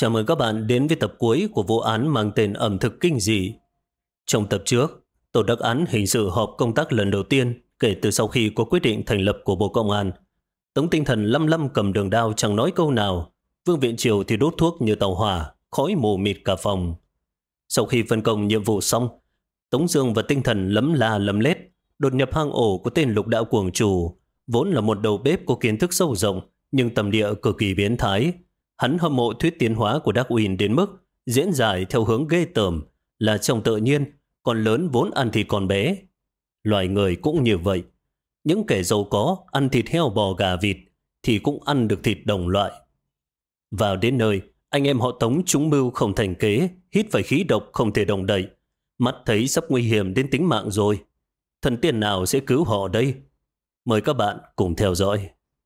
Chào mừng các bạn đến với tập cuối của vụ án mang tên ẩm thực kinh dị. Trong tập trước, tổ đặc án hình sự họp công tác lần đầu tiên kể từ sau khi có quyết định thành lập của Bộ Công an. Tống Tinh Thần lăm lăm cầm đường đao chẳng nói câu nào. Vương Viện Triều thì đốt thuốc như tàu hỏa, khói mù mịt cả phòng. Sau khi phân công nhiệm vụ xong, Tống Dương và Tinh Thần lấm la lấm lét đột nhập hang ổ của tên Lục Đạo Cuồng Chủ, vốn là một đầu bếp có kiến thức sâu rộng nhưng tầm địa cực kỳ biến thái. Hắn hâm mộ thuyết tiến hóa của Darwin đến mức diễn giải theo hướng ghê tởm là trong tự nhiên, con lớn vốn ăn thịt con bé. Loài người cũng như vậy. Những kẻ giàu có ăn thịt heo bò gà vịt thì cũng ăn được thịt đồng loại. Vào đến nơi, anh em họ Tống trúng mưu không thành kế, hít phải khí độc không thể động đậy. Mắt thấy sắp nguy hiểm đến tính mạng rồi. Thần tiên nào sẽ cứu họ đây? Mời các bạn cùng theo dõi.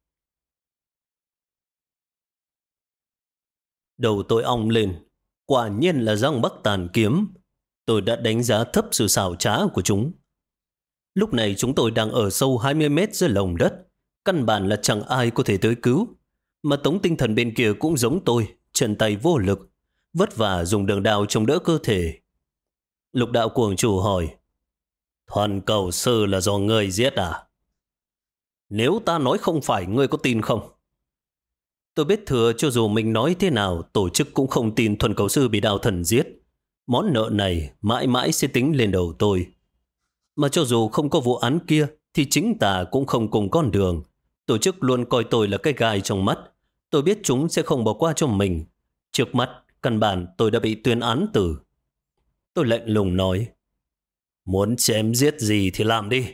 Đầu tôi ong lên, quả nhiên là răng bắc tàn kiếm. Tôi đã đánh giá thấp sự xảo trá của chúng. Lúc này chúng tôi đang ở sâu 20 mét dưới lòng đất. Căn bản là chẳng ai có thể tới cứu. Mà Tống Tinh Thần bên kia cũng giống tôi, chân tay vô lực, vất vả dùng đường đao chống đỡ cơ thể. Lục Đạo Cuồng Chủ hỏi, Thuần Cầu Sư là do ngươi giết à? Nếu ta nói không phải, ngươi có tin không? Tôi biết thừa cho dù mình nói thế nào, tổ chức cũng không tin Thuần Cầu Sư bị đạo thần giết. Món nợ này mãi mãi sẽ tính lên đầu tôi. Mà cho dù không có vụ án kia, thì chính ta cũng không cùng con đường. Tổ chức luôn coi tôi là cái gai trong mắt. Tôi biết chúng sẽ không bỏ qua cho mình. Trước mắt, căn bản tôi đã bị tuyên án tử. Tôi lạnh lùng nói, muốn chém giết gì thì làm đi.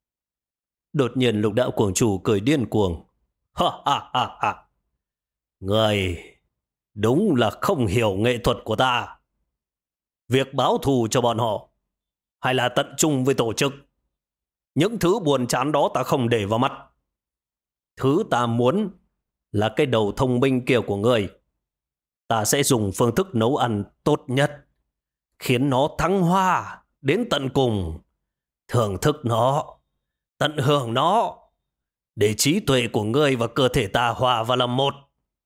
Đột nhiên Lục Đạo Cuồng Chủ cười điên cuồng. Ha ha ha ha. Người đúng là không hiểu nghệ thuật của ta. Việc báo thù cho bọn họ hay là tận trung với tổ chức, những thứ buồn chán đó ta không để vào mắt. Thứ ta muốn là cái đầu thông minh kia của người. Ta sẽ dùng phương thức nấu ăn tốt nhất, khiến nó thăng hoa đến tận cùng. Thưởng thức nó, tận hưởng nó, để trí tuệ của ngươi và cơ thể ta hòa vào làm một.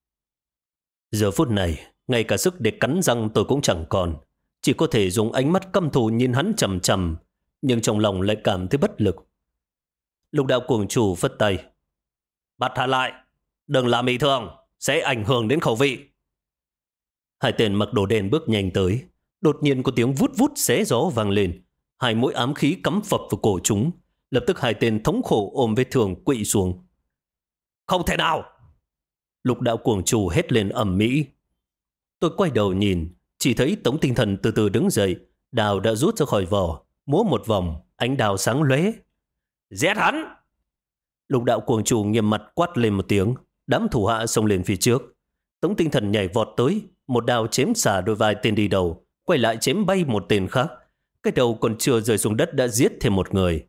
Giờ phút này, ngay cả sức để cắn răng tôi cũng chẳng còn. Chỉ có thể dùng ánh mắt căm thù nhìn hắn chằm chằm, nhưng trong lòng lại cảm thấy bất lực. Lục Đạo Cuồng Chủ phất tay, bắt hắn lại, đừng làm bị thương, sẽ ảnh hưởng đến khẩu vị. Hai tên mặc đồ đen bước nhanh tới. Đột nhiên có tiếng vút vút xé gió vang lên. Hai mũi ám khí cắm phập vào cổ chúng. Lập tức hai tên thống khổ ôm vết thương quỵ xuống. Không thể nào! Lục Đạo Cuồng Chủ hét lên ầm ĩ. Tôi quay đầu nhìn, chỉ thấy Tống Tinh Thần từ từ đứng dậy, đao đã rút ra khỏi vỏ, múa một vòng, ánh đao sáng lóe. Giết hắn! Lục Đạo Cuồng Chủ nghiêm mặt quát lên một tiếng, đám thủ hạ xông lên phía trước. Tống Tinh Thần nhảy vọt tới, một đao chém xả đôi vai tên đi đầu, quay lại chém bay một tên khác. Cái đầu còn chưa rơi xuống đất đã giết thêm một người.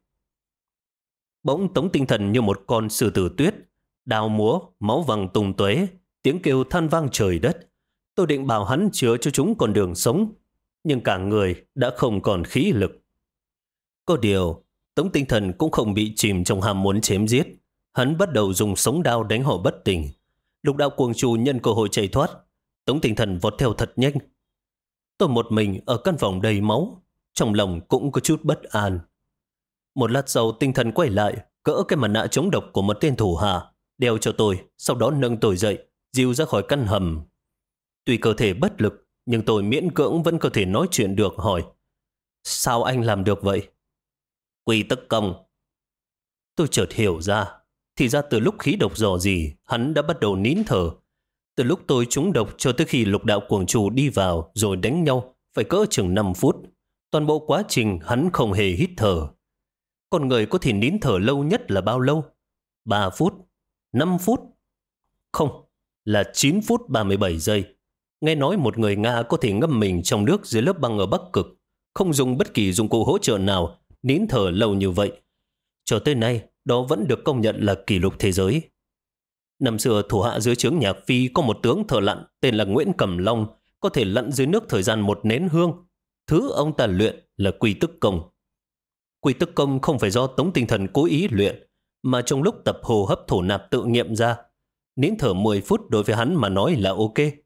Bỗng Tống Tinh Thần như một con sư tử tuyết, đao múa, máu văng tung tóe, tiếng kêu than vang trời đất. Tôi định bảo hắn chữa cho chúng con đường sống, nhưng cả người đã không còn khí lực. Có điều, Tống Tinh Thần cũng không bị chìm trong ham muốn chém giết. Hắn bắt đầu dùng sống đao đánh họ bất tỉnh. Lục Đạo Cuồng Chủ nhân cơ hội chạy thoát. Tống Tinh Thần vọt theo thật nhanh. Tôi một mình ở căn phòng đầy máu, trong lòng cũng có chút bất an. Một lát sau Tinh Thần quay lại, cỡ cái mặt nạ chống độc của một tên thủ hạ, đeo cho tôi, sau đó nâng tôi dậy, dìu ra khỏi căn hầm. Tuy cơ thể bất lực, nhưng tôi miễn cưỡng vẫn có thể nói chuyện được, hỏi, sao anh làm được vậy? Quy tức công. Tôi chợt hiểu ra, thì ra từ lúc khí độc dò dỉ, hắn đã bắt đầu nín thở. Từ lúc tôi trúng độc cho tới khi Lục Đạo Cuồng Chủ đi vào rồi đánh nhau, phải cỡ chừng 5 phút. Toàn bộ quá trình hắn không hề hít thở. Con người có thể nín thở lâu nhất là bao lâu? 3 phút? 5 phút? Không, là 9 phút 37 giây. Nghe nói một người Nga có thể ngâm mình trong nước dưới lớp băng ở Bắc Cực, không dùng bất kỳ dụng cụ hỗ trợ nào, nín thở lâu như vậy. Cho tới nay, đó vẫn được công nhận là kỷ lục thế giới. Năm xưa, thủ hạ dưới trướng Nhạc Phi có một tướng thợ lặn tên là Nguyễn Cẩm Long, có thể lặn dưới nước thời gian một nén hương. Thứ ông ta luyện là quy tức công. Quy tức công không phải do Tống Tinh Thần cố ý luyện, mà trong lúc tập hô hấp thổ nạp tự nghiệm ra. Nín thở 10 phút đối với hắn mà nói là ok.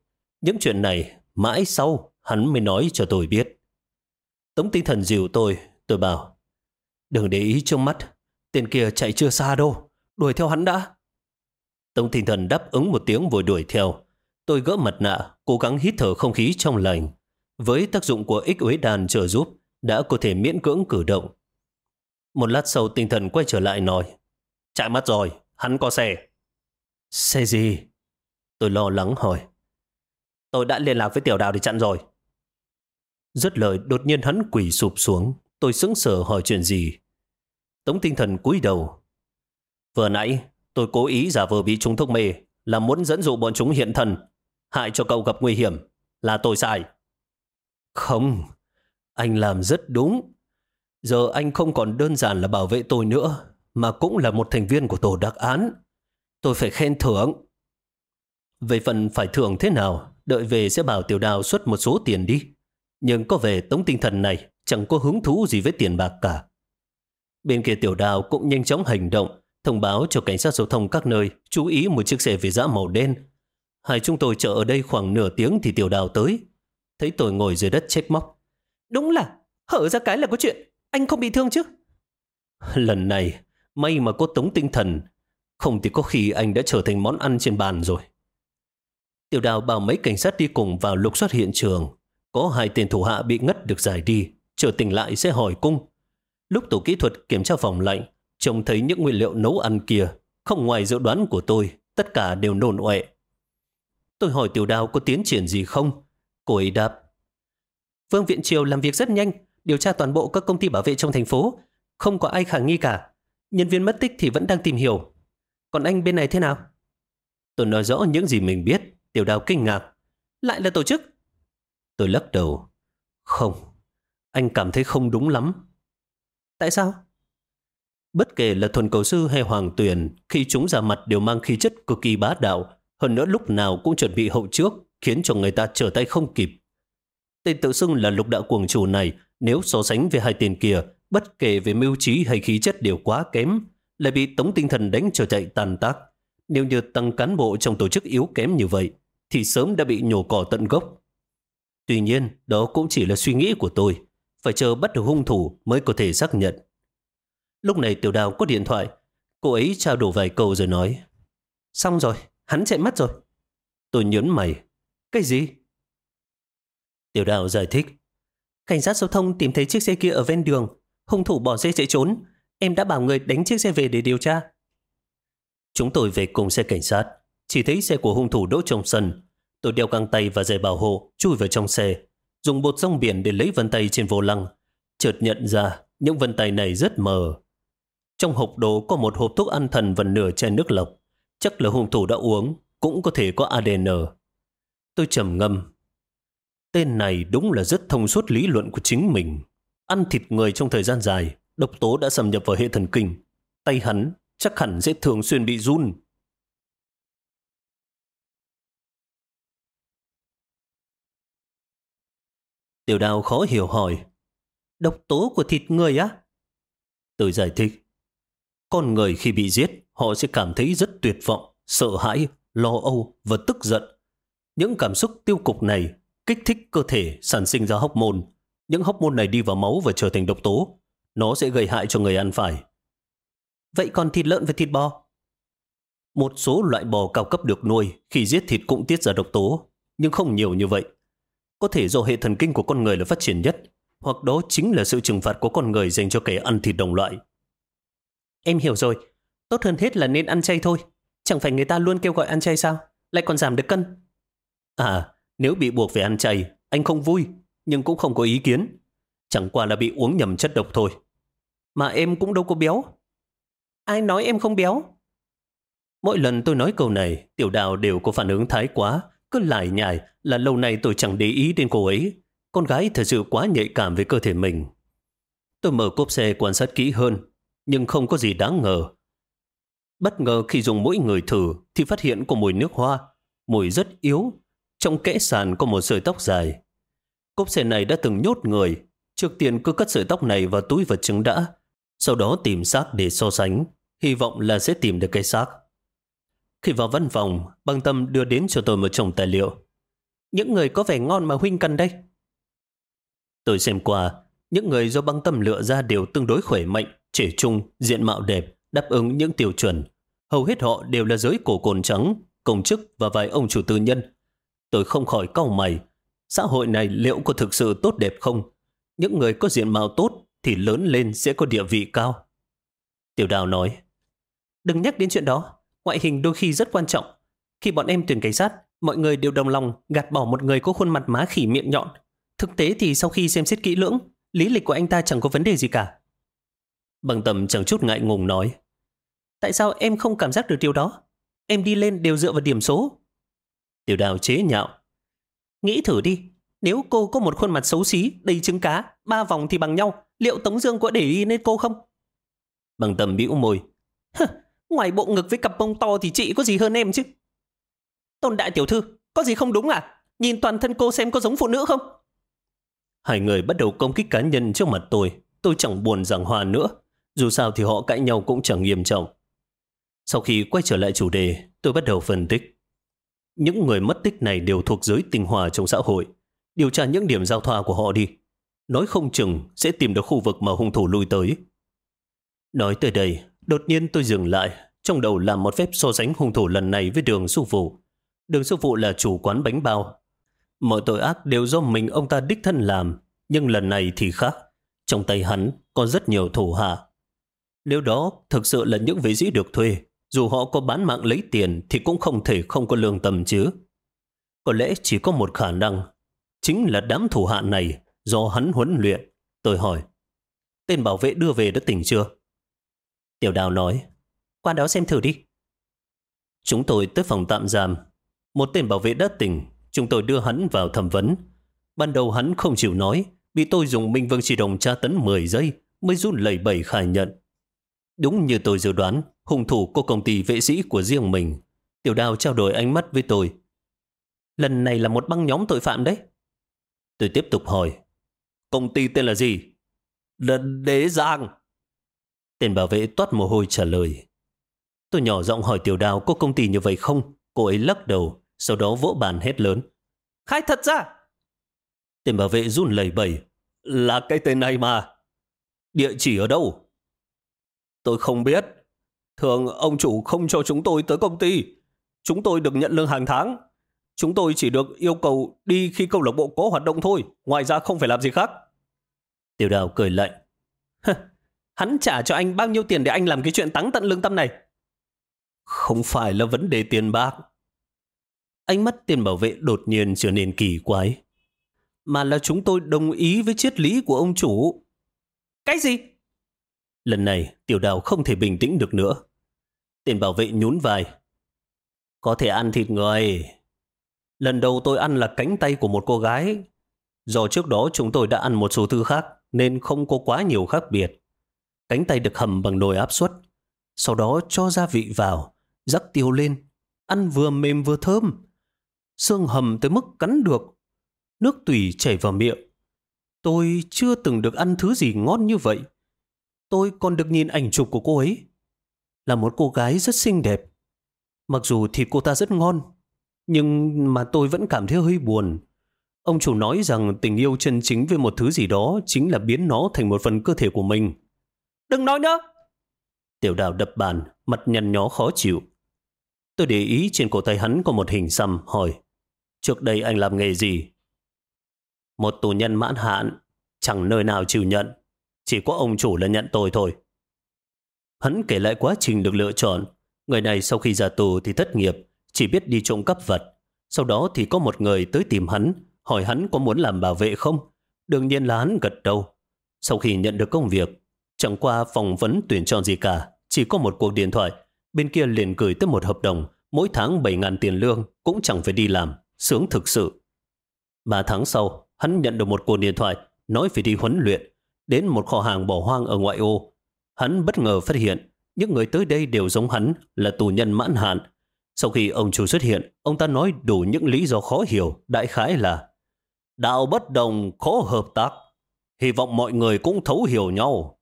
Những chuyện này mãi sau hắn mới nói cho tôi biết. Tống Tinh Thần dìu tôi bảo, đừng để ý trước mắt, tên kia chạy chưa xa đâu, đuổi theo hắn đã. Tống Tinh Thần đáp ứng một tiếng vội đuổi theo. Tôi gỡ mặt nạ, cố gắng hít thở không khí trong lành. Với tác dụng của ích uế đàn trợ giúp, đã có thể miễn cưỡng cử động. Một lát sau Tinh Thần quay trở lại nói, chạy mất rồi, hắn có xe. Xe gì? Tôi lo lắng hỏi. Tôi đã liên lạc với Tiểu Đào để chặn rồi. Dứt lời đột nhiên hắn quỳ sụp xuống. Tôi sững sờ hỏi chuyện gì. Tống Tinh Thần cúi đầu. Vừa nãy tôi cố ý giả vờ bị trúng thuốc mê, là muốn dẫn dụ bọn chúng hiện thân, hại cho cậu gặp nguy hiểm. Là tôi sai. Không, anh làm rất đúng. Giờ anh không còn đơn giản là bảo vệ tôi nữa, mà cũng là một thành viên của tổ đặc án. Tôi phải khen thưởng. Về phần phải thưởng thế nào, đợi về sẽ bảo Tiểu Đào xuất một số tiền đi. Nhưng có vẻ Tống Tinh Thần này chẳng có hứng thú gì với tiền bạc cả. Bên kia Tiểu Đào cũng nhanh chóng hành động, thông báo cho cảnh sát giao thông các nơi chú ý một chiếc xe Việt giã màu đen. Hai chúng tôi chờ ở đây khoảng nửa tiếng thì Tiểu Đào tới. Thấy tôi ngồi dưới đất trách móc. Đúng là, hở ra cái là có chuyện, anh không bị thương chứ? Lần này, may mà có Tống Tinh Thần, không thì có khi anh đã trở thành món ăn trên bàn rồi. Tiểu Đào bảo mấy cảnh sát đi cùng vào lục soát hiện trường. Có 2 tên thủ hạ bị ngất được giải đi, chờ tỉnh lại sẽ hỏi cung. Lúc tổ kỹ thuật kiểm tra phòng lạnh, trông thấy những nguyên liệu nấu ăn kia, không ngoài dự đoán của tôi, tất cả đều nôn ọe. Tôi hỏi Tiểu Đào có tiến triển gì không? Cô ấy đáp, Vương Viện Triều làm việc rất nhanh, điều tra toàn bộ các công ty bảo vệ trong thành phố, không có ai khả nghi cả. Nhân viên mất tích thì vẫn đang tìm hiểu. Còn anh bên này thế nào? Tôi nói rõ những gì mình biết. Tiểu Đào kinh ngạc. Lại là tổ chức? Tôi lắc đầu. Không, anh cảm thấy không đúng lắm. Tại sao? Bất kể là Thuần Cầu Sư hay Hoàng Tuyền, khi chúng ra mặt đều mang khí chất cực kỳ bá đạo, hơn nữa lúc nào cũng chuẩn bị hậu trước, khiến cho người ta trở tay không kịp. Tên tự xưng là Lục Đạo Cuồng Chủ này, nếu so sánh với 2 tên kia, bất kể về mưu trí hay khí chất đều quá kém, lại bị Tống Tinh Thần đánh cho chạy tàn tác. Nếu như tăng cán bộ trong tổ chức yếu kém như vậy, thì sớm đã bị nhổ cỏ tận gốc. Tuy nhiên, đó cũng chỉ là suy nghĩ của tôi. Phải chờ bắt được hung thủ mới có thể xác nhận. Lúc này Tiểu Đào có điện thoại. Cô ấy trao đổi vài câu rồi nói, xong rồi, hắn chạy mất rồi. Tôi nhớn mày. Cái gì? Tiểu Đào giải thích, cảnh sát giao thông tìm thấy chiếc xe kia ở ven đường. Hung thủ bỏ xe chạy trốn. Em đã bảo người đánh chiếc xe về để điều tra. Chúng tôi về cùng xe cảnh sát. Chỉ thấy xe của hung thủ đỗ trong sân. Tôi đeo găng tay và giày bảo hộ, chui vào trong xe, dùng bột rong biển để lấy vân tay trên vô lăng. Chợt nhận ra những vân tay này rất mờ. Trong hộp đồ có một hộp thuốc an thần và nửa chai nước lọc. Chắc là hung thủ đã uống, cũng có thể có ADN. Tôi trầm ngâm. Tên này đúng là rất thông suốt lý luận của chính mình. Ăn thịt người trong thời gian dài, độc tố đã xâm nhập vào hệ thần kinh. Tay hắn chắc hẳn sẽ thường xuyên bị run. Tiểu Đào khó hiểu hỏi, độc tố của thịt người á? Tôi giải thích, con người khi bị giết, họ sẽ cảm thấy rất tuyệt vọng, sợ hãi, lo âu và tức giận. Những cảm xúc tiêu cực này kích thích cơ thể sản sinh ra hormone. Những hormone này đi vào máu và trở thành độc tố. Nó sẽ gây hại cho người ăn phải. Vậy còn thịt lợn và thịt bò? Một số loại bò cao cấp được nuôi khi giết thịt cũng tiết ra độc tố, nhưng không nhiều như vậy. Có thể do hệ thần kinh của con người là phát triển nhất, hoặc đó chính là sự trừng phạt của con người dành cho kẻ ăn thịt đồng loại. Em hiểu rồi, tốt hơn hết là nên ăn chay thôi. Chẳng phải người ta luôn kêu gọi ăn chay sao? Lại còn giảm được cân. À, nếu bị buộc phải ăn chay, anh không vui, nhưng cũng không có ý kiến. Chẳng qua là bị uống nhầm chất độc thôi. Mà em cũng đâu có béo. Ai nói em không béo? Mỗi lần tôi nói câu này, Tiểu Đào đều có phản ứng thái quá, cứ lải nhải là lâu nay tôi chẳng để ý đến cô ấy. Con gái thật sự quá nhạy cảm với cơ thể mình. Tôi mở cốp xe quan sát kỹ hơn, nhưng không có gì đáng ngờ. Bất ngờ khi dùng mũi ngửi thử thì phát hiện có mùi nước hoa, mùi rất yếu. Trong kẽ sàn có một sợi tóc dài. Cốp xe này đã từng nhốt người. Trước tiên cứ cất sợi tóc này vào túi vật chứng đã, sau đó tìm xác để so sánh, hy vọng là sẽ tìm được cái xác. Khi vào văn phòng, Băng Tâm đưa đến cho tôi một chồng tài liệu. những người có vẻ ngon mà huynh cần đây? Tôi xem qua, những người do băng tâm lựa ra đều tương đối khỏe mạnh, trẻ trung, diện mạo đẹp, đáp ứng những tiêu chuẩn. Hầu hết họ đều là giới cổ cồn trắng, công chức và vài ông chủ tư nhân. Tôi không khỏi cau mày. Xã hội này liệu có thực sự tốt đẹp không? Những người có diện mạo tốt thì lớn lên sẽ có địa vị cao. Tiểu Đào nói, đừng nhắc đến chuyện đó. Ngoại hình đôi khi rất quan trọng. Khi bọn em tuyển cảnh sát, mọi người đều đồng lòng gạt bỏ một người có khuôn mặt má khỉ miệng nhọn. Thực tế thì sau khi xem xét kỹ lưỡng, lý lịch của anh ta chẳng có vấn đề gì cả. Bằng Tầm chẳng chút ngại ngùng nói, tại sao em không cảm giác được điều đó? Em đi lên đều dựa vào điểm số. Tiểu Đào chế nhạo, nghĩ thử đi, nếu cô có một khuôn mặt xấu xí, đầy trứng cá, 3 vòng thì bằng nhau, liệu Tống Dương có để ý đến cô không? Bằng Tầm bĩu môi, ngoài bộ ngực với cặp bông to thì chị có gì hơn em chứ? Tôn đại tiểu thư, có gì không đúng à? Nhìn toàn thân cô xem có giống phụ nữ không? Hai người bắt đầu công kích cá nhân trước mặt tôi chẳng buồn giảng hòa nữa. Dù sao thì họ cãi nhau cũng chẳng nghiêm trọng. Sau khi quay trở lại chủ đề, tôi bắt đầu phân tích. Những người mất tích này đều thuộc giới tinh hoa trong xã hội. Điều tra những điểm giao thoa của họ đi. Nói không chừng sẽ tìm được khu vực mà hung thủ lui tới. Nói tới đây, đột nhiên tôi dừng lại, trong đầu làm một phép so sánh hung thủ lần này với Đường Sư Phụ. Đường Sư Phụ là chủ quán bánh bao. Mọi tội ác đều do mình ông ta đích thân làm, nhưng lần này thì khác. Trong tay hắn có rất nhiều thủ hạ. Nếu đó thực sự là những vệ sĩ được thuê, dù họ có bán mạng lấy tiền thì cũng không thể không có lương tâm chứ. Có lẽ chỉ có một khả năng, chính là đám thủ hạ này do hắn huấn luyện. Tôi hỏi, tên bảo vệ đưa về đã tỉnh chưa? Tiểu Đào nói, qua đó xem thử đi. Chúng tôi tới phòng tạm giam. Một tên bảo vệ đã tỉnh, chúng tôi đưa hắn vào thẩm vấn. Ban đầu hắn không chịu nói, bị tôi dùng Minh Vương Chỉ Đồng tra tấn 10 giây mới run lẩy bẩy khai nhận. Đúng như tôi dự đoán, hung thủ có công ty vệ sĩ của riêng mình. Tiểu Đào trao đổi ánh mắt với tôi. Lần này là một băng nhóm tội phạm đấy. Tôi tiếp tục hỏi, công ty tên là gì? Là Đế Giang. Tên bảo vệ toát mồ hôi trả lời. Tôi nhỏ giọng hỏi Tiểu Đào có công ty như vậy không? Cô ấy lắc đầu, sau đó vỗ bàn hét lớn, khai thật ra. Tên bảo vệ run lẩy bẩy, là cái tên này mà. Địa chỉ ở đâu? Tôi không biết. Thường ông chủ không cho chúng tôi tới công ty. Chúng tôi được nhận lương hàng tháng. Chúng tôi chỉ được yêu cầu đi khi câu lạc bộ có hoạt động thôi. Ngoài ra không phải làm gì khác. Tiểu Đào cười lạnh. Hắn trả cho anh bao nhiêu tiền để anh làm cái chuyện táng tận lương tâm này? Không phải là vấn đề tiền bạc. Ánh mắt tên bảo vệ đột nhiên trở nên kỳ quái. Mà là chúng tôi đồng ý với triết lý của ông chủ. Cái gì? Lần này Tiểu Đào không thể bình tĩnh được nữa. Tên bảo vệ nhún vai. Có thể ăn thịt người. Lần đầu tôi ăn là cánh tay của một cô gái. Do trước đó chúng tôi đã ăn một số thứ khác nên không có quá nhiều khác biệt. Cánh tay được hầm bằng nồi áp suất. Sau đó cho gia vị vào, rắc tiêu lên. Ăn vừa mềm vừa thơm. Xương hầm tới mức cắn được. Nước tủy chảy vào miệng. Tôi chưa từng được ăn thứ gì ngon như vậy. Tôi còn được nhìn ảnh chụp của cô ấy. Là một cô gái rất xinh đẹp. Mặc dù thịt cô ta rất ngon, nhưng mà tôi vẫn cảm thấy hơi buồn. Ông chủ nói rằng tình yêu chân chính với một thứ gì đó chính là biến nó thành một phần cơ thể của mình. Đừng nói nữa! Tiểu Đào đập bàn, mặt nhăn nhó khó chịu. Tôi để ý trên cổ tay hắn có một hình xăm, hỏi, trước đây anh làm nghề gì? Một tù nhân mãn hạn, chẳng nơi nào chịu nhận. Chỉ có ông chủ là nhận tôi thôi. Hắn kể lại quá trình được lựa chọn. Người này sau khi ra tù thì thất nghiệp, chỉ biết đi trộm cắp vật. Sau đó thì có một người tới tìm hắn, hỏi hắn có muốn làm bảo vệ không. Đương nhiên là hắn gật đầu. Sau khi nhận được công việc, chẳng qua phỏng vấn tuyển chọn gì cả, chỉ có một cuộc điện thoại. Bên kia liền gửi tới một hợp đồng, mỗi tháng 7.000 tiền lương, cũng chẳng phải đi làm, sướng thực sự. 3 tháng sau, hắn nhận được một cuộc điện thoại, nói phải đi huấn luyện, đến một kho hàng bỏ hoang ở ngoại ô. Hắn bất ngờ phát hiện, những người tới đây đều giống hắn, là tù nhân mãn hạn. Sau khi ông chủ xuất hiện, ông ta nói đủ những lý do khó hiểu, đại khái là đạo bất đồng, khó hợp tác. Hy vọng mọi người cũng thấu hiểu nhau.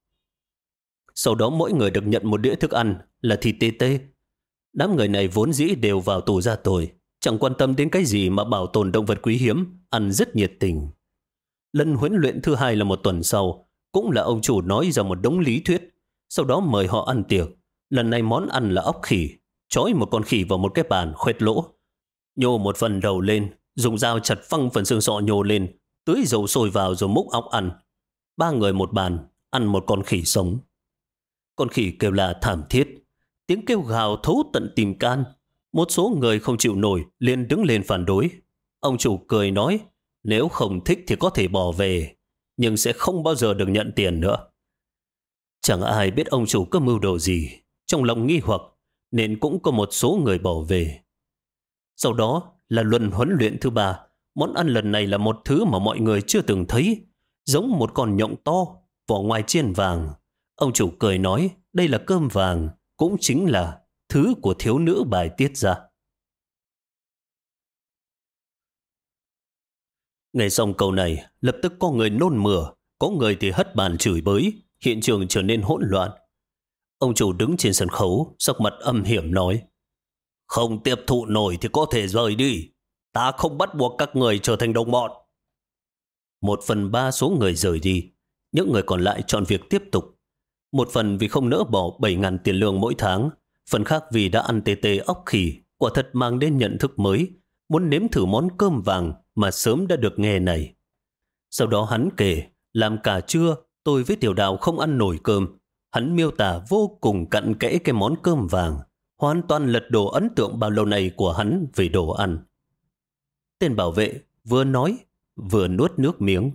Sau đó mỗi người được nhận một đĩa thức ăn là thịt tê tê. Đám người này vốn dĩ đều vào tù ra tội, chẳng quan tâm đến cái gì mà bảo tồn động vật quý hiếm, ăn rất nhiệt tình. Lần huấn luyện thứ hai là một tuần sau, cũng là ông chủ nói ra một đống lý thuyết, sau đó mời họ ăn tiệc. Lần này món ăn là ốc khỉ, trói một con khỉ vào một cái bàn khoét lỗ, nhô một phần đầu lên, dùng dao chặt phăng phần xương sọ nhô lên, tưới dầu sôi vào rồi múc ốc ăn. 3 người một bàn, ăn một con khỉ sống. Con khỉ kêu là thảm thiết, tiếng kêu gào thấu tận tim can. Một số người không chịu nổi liền đứng lên phản đối. Ông chủ cười nói, nếu không thích thì có thể bỏ về, nhưng sẽ không bao giờ được nhận tiền nữa. Chẳng ai biết ông chủ có mưu đồ gì, trong lòng nghi hoặc nên cũng có một số người bỏ về. Sau đó là luân huấn luyện thứ 3. Món ăn lần này là một thứ mà mọi người chưa từng thấy, giống một con nhộng to, vỏ ngoài chiên vàng. Ông chủ cười nói đây là cơm vàng, cũng chính là thứ của thiếu nữ bài tiết ra. Nghe xong câu này, lập tức có người nôn mửa, có người thì hất bàn chửi bới, hiện trường trở nên hỗn loạn. Ông chủ đứng trên sân khấu, sắc mặt âm hiểm nói, không tiếp thụ nổi thì có thể rời đi, ta không bắt buộc các người trở thành đồng bọn. 1/3 số người rời đi, những người còn lại chọn việc tiếp tục. Một phần vì không nỡ bỏ 7.000 tiền lương mỗi tháng, phần khác vì đã ăn tê tê ốc khỉ, quả thật mang đến nhận thức mới, muốn nếm thử món cơm vàng mà sớm đã được nghe này. Sau đó hắn kể, làm cả trưa tôi với Tiểu Đào không ăn nổi cơm. Hắn miêu tả vô cùng cặn kẽ cái món cơm vàng, hoàn toàn lật đổ ấn tượng bao lâu này của hắn về đồ ăn. Tên bảo vệ vừa nói vừa nuốt nước miếng.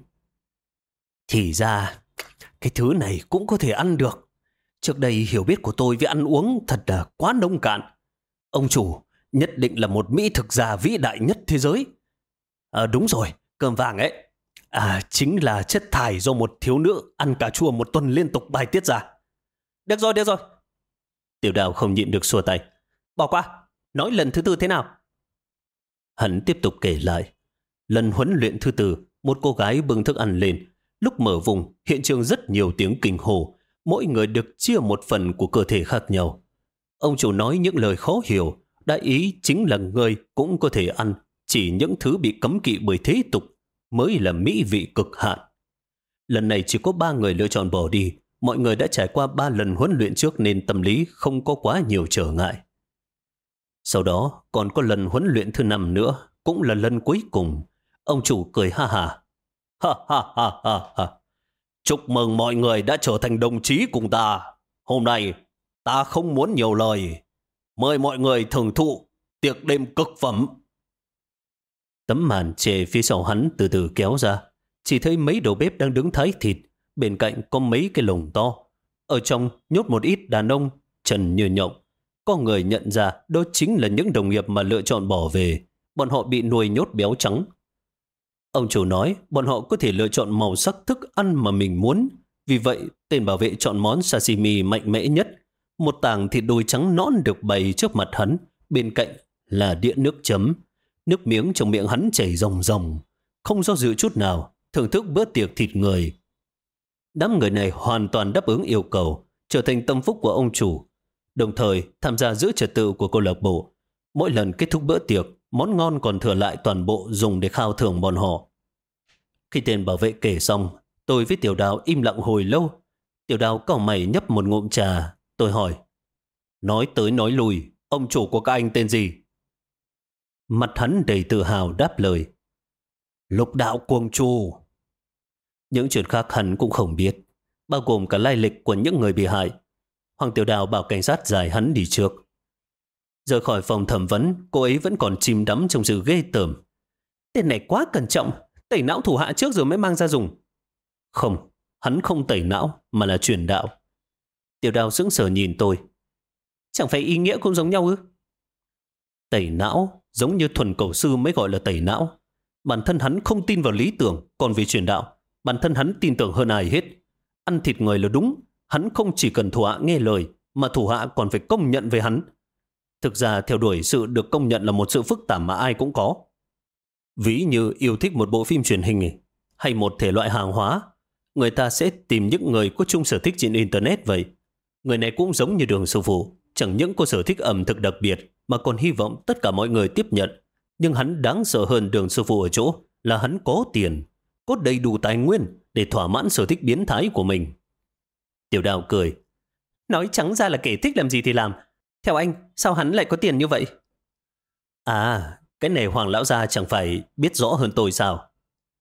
Thì ra cái thứ này cũng có thể ăn được. Trước đây hiểu biết của tôi về ăn uống thật là quá nông cạn. Ông chủ nhất định là một mỹ thực gia vĩ đại nhất thế giới. Đúng rồi, cơm vàng ấy chính là chất thải do một thiếu nữ ăn cà chua một tuần liên tục bài tiết ra. Được rồi. Tiểu Đào không nhịn được xua tay. Bỏ qua, nói lần thứ 4 thế nào? Hắn tiếp tục kể lại. Lần huấn luyện thứ 4, một cô gái bưng thức ăn lên. Lúc mở vùng, hiện trường rất nhiều tiếng kinh hô. Mỗi người được chia một phần của cơ thể khác nhau. Ông chủ nói những lời khó hiểu, đại ý chính là người cũng có thể ăn, chỉ những thứ bị cấm kỵ bởi thế tục mới là mỹ vị cực hạn. Lần này chỉ có 3 người lựa chọn bỏ đi. Mọi người đã trải qua 3 lần huấn luyện trước nên tâm lý không có quá nhiều trở ngại. Sau đó còn có lần huấn luyện thứ 5 nữa, cũng là lần cuối cùng. Ông chủ cười ha ha. Ha. Chúc mừng mọi người đã trở thành đồng chí cùng ta. Hôm nay ta không muốn nhiều lời. Mời mọi người thưởng thụ tiệc đêm cực phẩm. Tấm màn che phía sau hắn từ từ kéo ra. Chỉ thấy mấy đầu bếp đang đứng thái thịt. Bên cạnh có mấy cái lồng to. Ở trong nhốt một ít đàn ông trần như nhộng. Có người nhận ra đó chính là những đồng nghiệp mà lựa chọn bỏ về. Bọn họ bị nuôi nhốt béo trắng. Ông chủ nói bọn họ có thể lựa chọn màu sắc thức ăn mà mình muốn. Vì vậy tên bảo vệ chọn món sashimi mạnh mẽ nhất. Một tảng thịt đùi trắng nõn được bày trước mặt hắn. Bên cạnh là đĩa nước chấm. Nước miếng trong miệng hắn chảy ròng ròng. Không do dự chút nào, thưởng thức bữa tiệc thịt người. Đám người này hoàn toàn đáp ứng yêu cầu, trở thành tâm phúc của ông chủ, đồng thời tham gia giữ trật tự của câu lạc bộ. Mỗi lần kết thúc bữa tiệc, món ngon còn thừa lại toàn bộ dùng để khao thưởng bọn họ. Khi tên bảo vệ kể xong, tôi với Tiểu Đào im lặng hồi lâu. Tiểu Đào cau mày nhấp một ngụm trà. Tôi hỏi, nói tới nói lui, ông chủ của các anh tên gì? Mặt hắn đầy tự hào đáp lời, Lục Đạo Cuồng Chu. Những chuyện khác hắn cũng không biết, bao gồm cả lai lịch của những người bị hại. Hoàng Tiểu Đào bảo cảnh sát giải hắn đi trước. Rời khỏi phòng thẩm vấn, cô ấy vẫn còn chìm đắm trong sự ghê tởm. Tên này quá cẩn trọng, tẩy não thủ hạ trước rồi mới mang ra dùng. Không, hắn không tẩy não mà là truyền đạo. Tiểu Đào sững sờ nhìn tôi. Chẳng phải ý nghĩa cũng giống nhau ư? Tẩy não giống như thuần cầu sư mới gọi là tẩy não. Bản thân hắn không tin vào lý tưởng, còn về truyền đạo, bản thân hắn tin tưởng hơn ai hết. Ăn thịt người là đúng, hắn không chỉ cần thủ hạ nghe lời, mà thủ hạ còn phải công nhận về hắn. Thực ra theo đuổi sự được công nhận là một sự phức tạp mà ai cũng có. Ví như yêu thích một bộ phim truyền hình hay một thể loại hàng hóa, người ta sẽ tìm những người có chung sở thích trên Internet vậy. Người này cũng giống như Đường sư phụ, chẳng những có sở thích ẩm thực đặc biệt mà còn hy vọng tất cả mọi người tiếp nhận, Nhưng hắn đáng sợ hơn Đường sư phụ ở chỗ là hắn có tiền, có đầy đủ tài nguyên để thỏa mãn sở thích biến thái của mình. Tiểu Đào cười. Nói trắng ra là kẻ thích làm gì thì làm. Theo anh, sao hắn lại có tiền như vậy? À, cái này Hoàng lão gia chẳng phải biết rõ hơn tôi sao?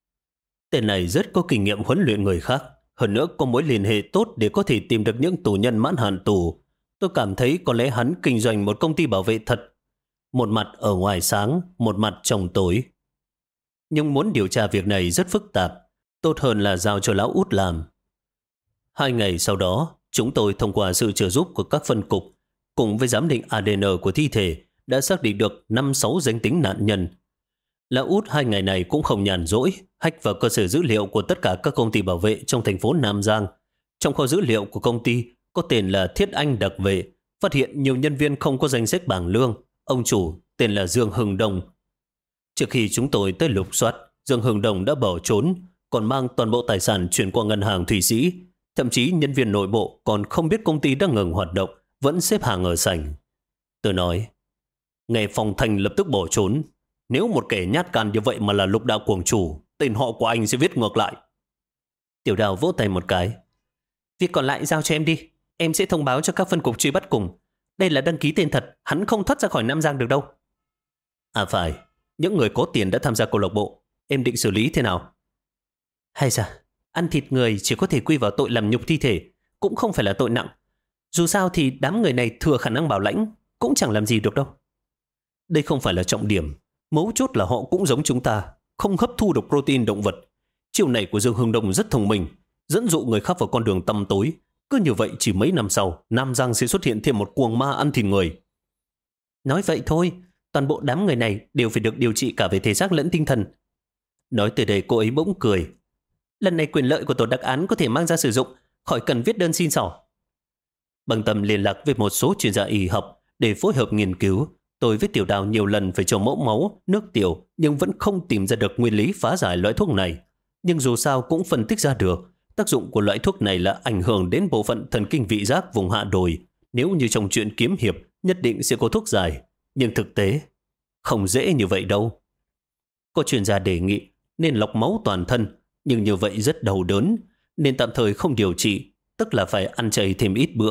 Tên này rất có kinh nghiệm huấn luyện người khác, hơn nữa có mối liên hệ tốt để có thể tìm được những tù nhân mãn hạn tù. Tôi cảm thấy có lẽ hắn kinh doanh một công ty bảo vệ thật. Một mặt ở ngoài sáng, một mặt trong tối. Nhưng muốn điều tra việc này rất phức tạp, tốt hơn là giao cho lão út làm. 2 ngày sau đó, chúng tôi thông qua sự trợ giúp của các phân cục, cùng với giám định ADN của thi thể, đã xác định được 5-6 danh tính nạn nhân. Lão út 2 ngày này cũng không nhàn rỗi, hack vào cơ sở dữ liệu của tất cả các công ty bảo vệ trong thành phố Nam Giang. Trong kho dữ liệu của công ty có tên là Thiết Anh Đặc Vệ, phát hiện nhiều nhân viên không có danh sách bảng lương. Ông chủ tên là Dương Hưng Đông. Trước khi chúng tôi tới lục soát, Dương Hưng Đông đã bỏ trốn, còn mang toàn bộ tài sản chuyển qua ngân hàng Thụy Sĩ. Thậm chí nhân viên nội bộ còn không biết công ty đã ngừng hoạt động, vẫn xếp hàng ở sảnh. Tôi nói, nghe Phong Thành lập tức bỏ trốn. Nếu một kẻ nhát gan như vậy mà là Lục Đạo Cuồng Chủ, tên họ của anh sẽ viết ngược lại. Tiểu Đào vỗ tay một cái. Việc còn lại giao cho em đi. Em sẽ thông báo cho các phân cục truy bắt cùng. Đây là đăng ký tên thật, hắn không thoát ra khỏi Nam Giang được đâu. À phải, những người có tiền đã tham gia câu lạc bộ. Em định xử lý thế nào? Hay da, ăn thịt người chỉ có thể quy vào tội làm nhục thi thể, cũng không phải là tội nặng. Dù sao thì đám người này thừa khả năng bảo lãnh, cũng chẳng làm gì được đâu. Đây không phải là trọng điểm. Mấu chốt là họ cũng giống chúng ta, không hấp thu được protein động vật. Chiều này của Dương Hưng Đông rất thông minh, dẫn dụ người khác vào con đường tăm tối. Cứ như vậy chỉ mấy năm sau, Nam Giang sẽ xuất hiện thêm một cuồng ma ăn thịt người. Nói vậy thôi, toàn bộ đám người này đều phải được điều trị cả về thể xác lẫn tinh thần. Nói từ đây cô ấy bỗng cười. Lần này quyền lợi của tổ đặc án có thể mang ra sử dụng, khỏi cần viết đơn xin xỏ. Bằng tâm liên lạc với một số chuyên gia y học để phối hợp nghiên cứu. Tôi với Tiểu Đào nhiều lần phải cho mẫu máu, nước tiểu, nhưng vẫn không tìm ra được nguyên lý phá giải loại thuốc này. Nhưng dù sao cũng phân tích ra được, tác dụng của loại thuốc này là ảnh hưởng đến bộ phận thần kinh vị giác vùng hạ đồi. Nếu như trong chuyện kiếm hiệp, nhất định sẽ có thuốc giải. Nhưng thực tế, không dễ như vậy đâu. Có chuyên gia đề nghị nên lọc máu toàn thân, nhưng như vậy rất đau đớn, nên tạm thời không điều trị, tức là phải ăn chay thêm ít bữa.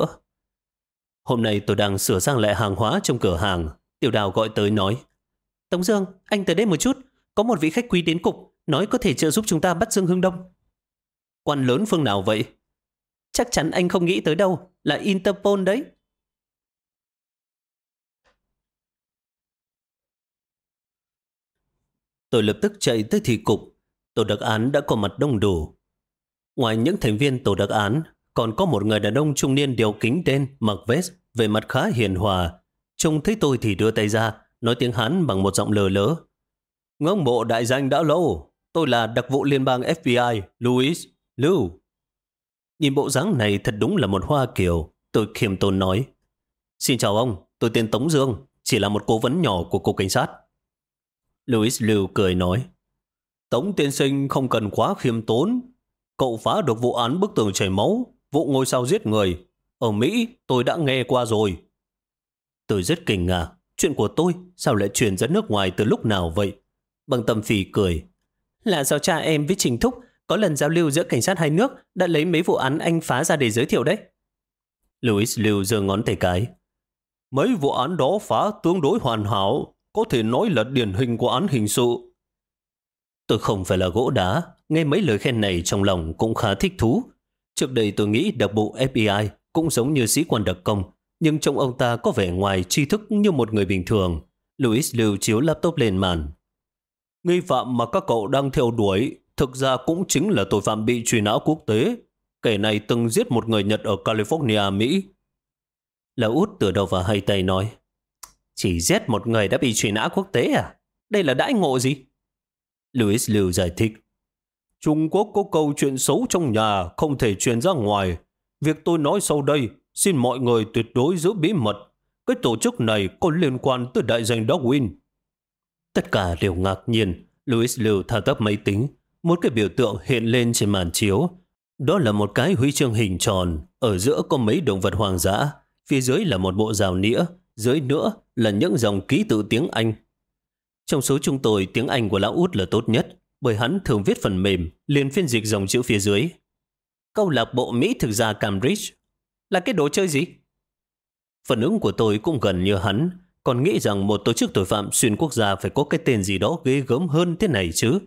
Hôm nay tôi đang sửa sang lại hàng hóa trong cửa hàng. Tiểu Đào gọi tới nói, Tống Dương, anh tới đây một chút. Có một vị khách quý đến cục, nói có thể trợ giúp chúng ta bắt Dương Hưng Đông. Quan lớn phương nào vậy? Chắc chắn anh không nghĩ tới đâu, là Interpol đấy. Tôi lập tức chạy tới thị cục. Tổ đặc án đã có mặt đông đủ. Ngoài những thành viên tổ đặc án, còn có một người đàn ông trung niên đeo kính đen, mặc vest, về mặt khá hiền hòa. Trông thấy tôi thì đưa tay ra, nói tiếng Hán bằng một giọng lờ lớ. Ngưỡng mộ đại danh đã lâu, tôi là đặc vụ liên bang FBI, Louis Liu. Nhìn bộ dáng này thật đúng là một Hoa Kiều. Tôi khiêm tốn nói, xin chào ông, tôi tên Tống Dương, chỉ là một cố vấn nhỏ của cục cảnh sát. Louis Liu cười nói, Tống tiên sinh không cần quá khiêm tốn. Cậu phá được vụ án bức tường chảy máu, vụ ngôi sao giết người. Ở Mỹ tôi đã nghe qua rồi. Tôi rất kinh ngạc, chuyện của tôi sao lại truyền ra nước ngoài từ lúc nào vậy? Bằng Tâm Phi cười, là do cha em với Trình Thúc có lần giao lưu giữa cảnh sát hai nước đã lấy mấy vụ án anh phá ra để giới thiệu đấy. Louis Liu giơ ngón tay cái. Mấy vụ án đó phá tương đối hoàn hảo, có thể nói là điển hình của án hình sự. Tôi không phải là gỗ đá, nghe mấy lời khen này trong lòng cũng khá thích thú. Trước đây tôi nghĩ đặc vụ FBI cũng giống như sĩ quan đặc công, nhưng trông ông ta có vẻ ngoài tri thức như một người bình thường. Louis Liu chiếu laptop lên màn. Nghi phạm mà các cậu đang theo đuổi thực ra cũng chính là tội phạm bị truy nã quốc tế. Kẻ này từng giết một người Nhật ở California, Mỹ. Lão út tựa đầu vào hai tay nói, chỉ giết một người đã bị truy nã quốc tế à? Đây là đãi ngộ gì? Louis Liu giải thích, Trung Quốc có câu chuyện xấu trong nhà không thể truyền ra ngoài. Việc tôi nói sau đây, xin mọi người tuyệt đối giữ bí mật. Cái tổ chức này có liên quan tới đại danh Darwin. Tất cả đều ngạc nhiên. Louis Liu thao tác máy tính. Một cái biểu tượng hiện lên trên màn chiếu. Đó là một cái huy chương hình tròn. Ở giữa có mấy động vật hoang dã. Phía dưới là một bộ rào nĩa. Dưới nữa là những dòng ký tự tiếng Anh. Trong số chúng tôi, tiếng Anh của lão út là tốt nhất, bởi hắn thường viết phần mềm, liền phiên dịch dòng chữ phía dưới. Câu lạc bộ Mỹ thực ra Cambridge là cái đồ chơi gì? Phản ứng của tôi cũng gần như hắn, còn nghĩ rằng một tổ chức tội phạm xuyên quốc gia phải có cái tên gì đó ghê gớm hơn thế này chứ.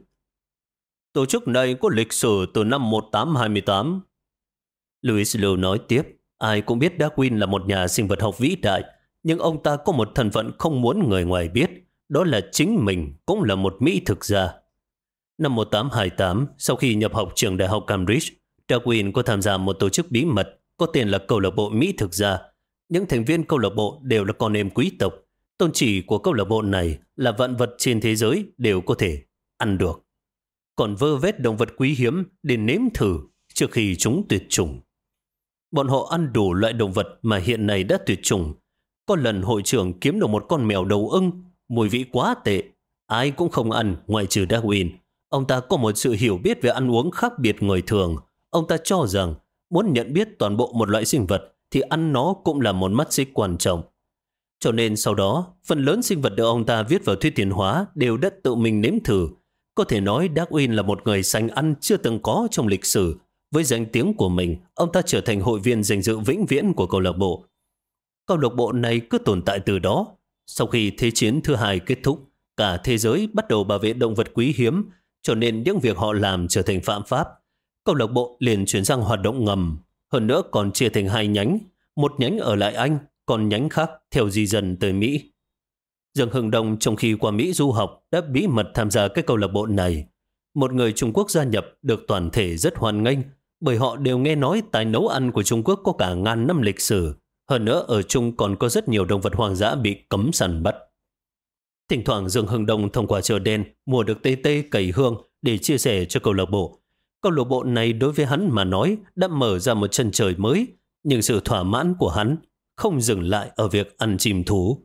Tổ chức này có lịch sử từ năm 1828. Louis Liu nói tiếp, ai cũng biết Darwin là một nhà sinh vật học vĩ đại, nhưng ông ta có một thân phận không muốn người ngoài biết, đó là chính mình cũng là một Mỹ thực gia. Năm 1828, sau khi nhập học trường đại học Cambridge, Darwin có tham gia một tổ chức bí mật có tên là câu lạc bộ Mỹ thực gia. Những thành viên câu lạc bộ đều là con em quý tộc. Tôn chỉ của câu lạc bộ này là vạn vật trên thế giới đều có thể ăn được. Còn vơ vét động vật quý hiếm để nếm thử trước khi chúng tuyệt chủng. Bọn họ ăn đủ loại động vật mà hiện nay đã tuyệt chủng. Có lần hội trưởng kiếm được một con mèo đầu ưng, mùi vị quá tệ. Ai cũng không ăn ngoại trừ Darwin. Ông ta có một sự hiểu biết về ăn uống khác biệt người thường. Ông ta cho rằng muốn nhận biết toàn bộ một loại sinh vật thì ăn nó cũng là một mắt xích quan trọng. Cho nên sau đó, phần lớn sinh vật được ông ta viết vào thuyết tiến hóa đều đã tự mình nếm thử. Có thể nói Darwin là một người sành ăn chưa từng có trong lịch sử. Với danh tiếng của mình, ông ta trở thành hội viên danh dự vĩnh viễn của câu lạc bộ. Câu lạc bộ này cứ tồn tại từ đó. Sau khi Thế chiến thứ hai kết thúc, cả thế giới bắt đầu bảo vệ động vật quý hiếm, cho nên những việc họ làm trở thành phạm pháp. Câu lạc bộ liền chuyển sang hoạt động ngầm, hơn nữa còn chia thành hai nhánh, một nhánh ở lại Anh, còn nhánh khác theo di dân tới Mỹ. Dương Hưng Đông trong khi qua Mỹ du học đã bí mật tham gia cái câu lạc bộ này. Một người Trung Quốc gia nhập được toàn thể rất hoan nghênh, bởi họ đều nghe nói tài nấu ăn của Trung Quốc có cả ngàn năm lịch sử. Hơn nữa ở Trung còn có rất nhiều động vật hoang dã bị cấm săn bắt. Thỉnh thoảng Dương Hưng Đông thông qua chợ đen mua được tê tê cầy hương để chia sẻ cho câu lạc bộ. Câu lạc bộ này đối với hắn mà nói đã mở ra một chân trời mới, nhưng sự thỏa mãn của hắn không dừng lại ở việc ăn chim thú.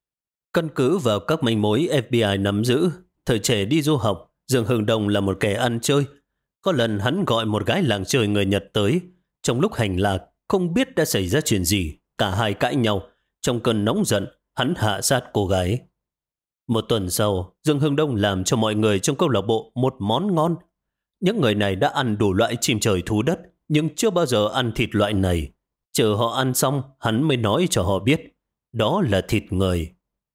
Căn cứ vào các manh mối FBI nắm giữ, thời trẻ đi du học, Dương Hưng Đông là một kẻ ăn chơi. Có lần hắn gọi một gái làng chơi người Nhật tới. Trong lúc hành lạc, không biết đã xảy ra chuyện gì, cả hai cãi nhau. Trong cơn nóng giận, hắn hạ sát cô gái. Một tuần sau, Dương Hưng Đông làm cho mọi người trong câu lạc bộ một món ngon. Những người này đã ăn đủ loại chim trời thú đất, nhưng chưa bao giờ ăn thịt loại này. Chờ họ ăn xong, hắn mới nói cho họ biết, đó là thịt người.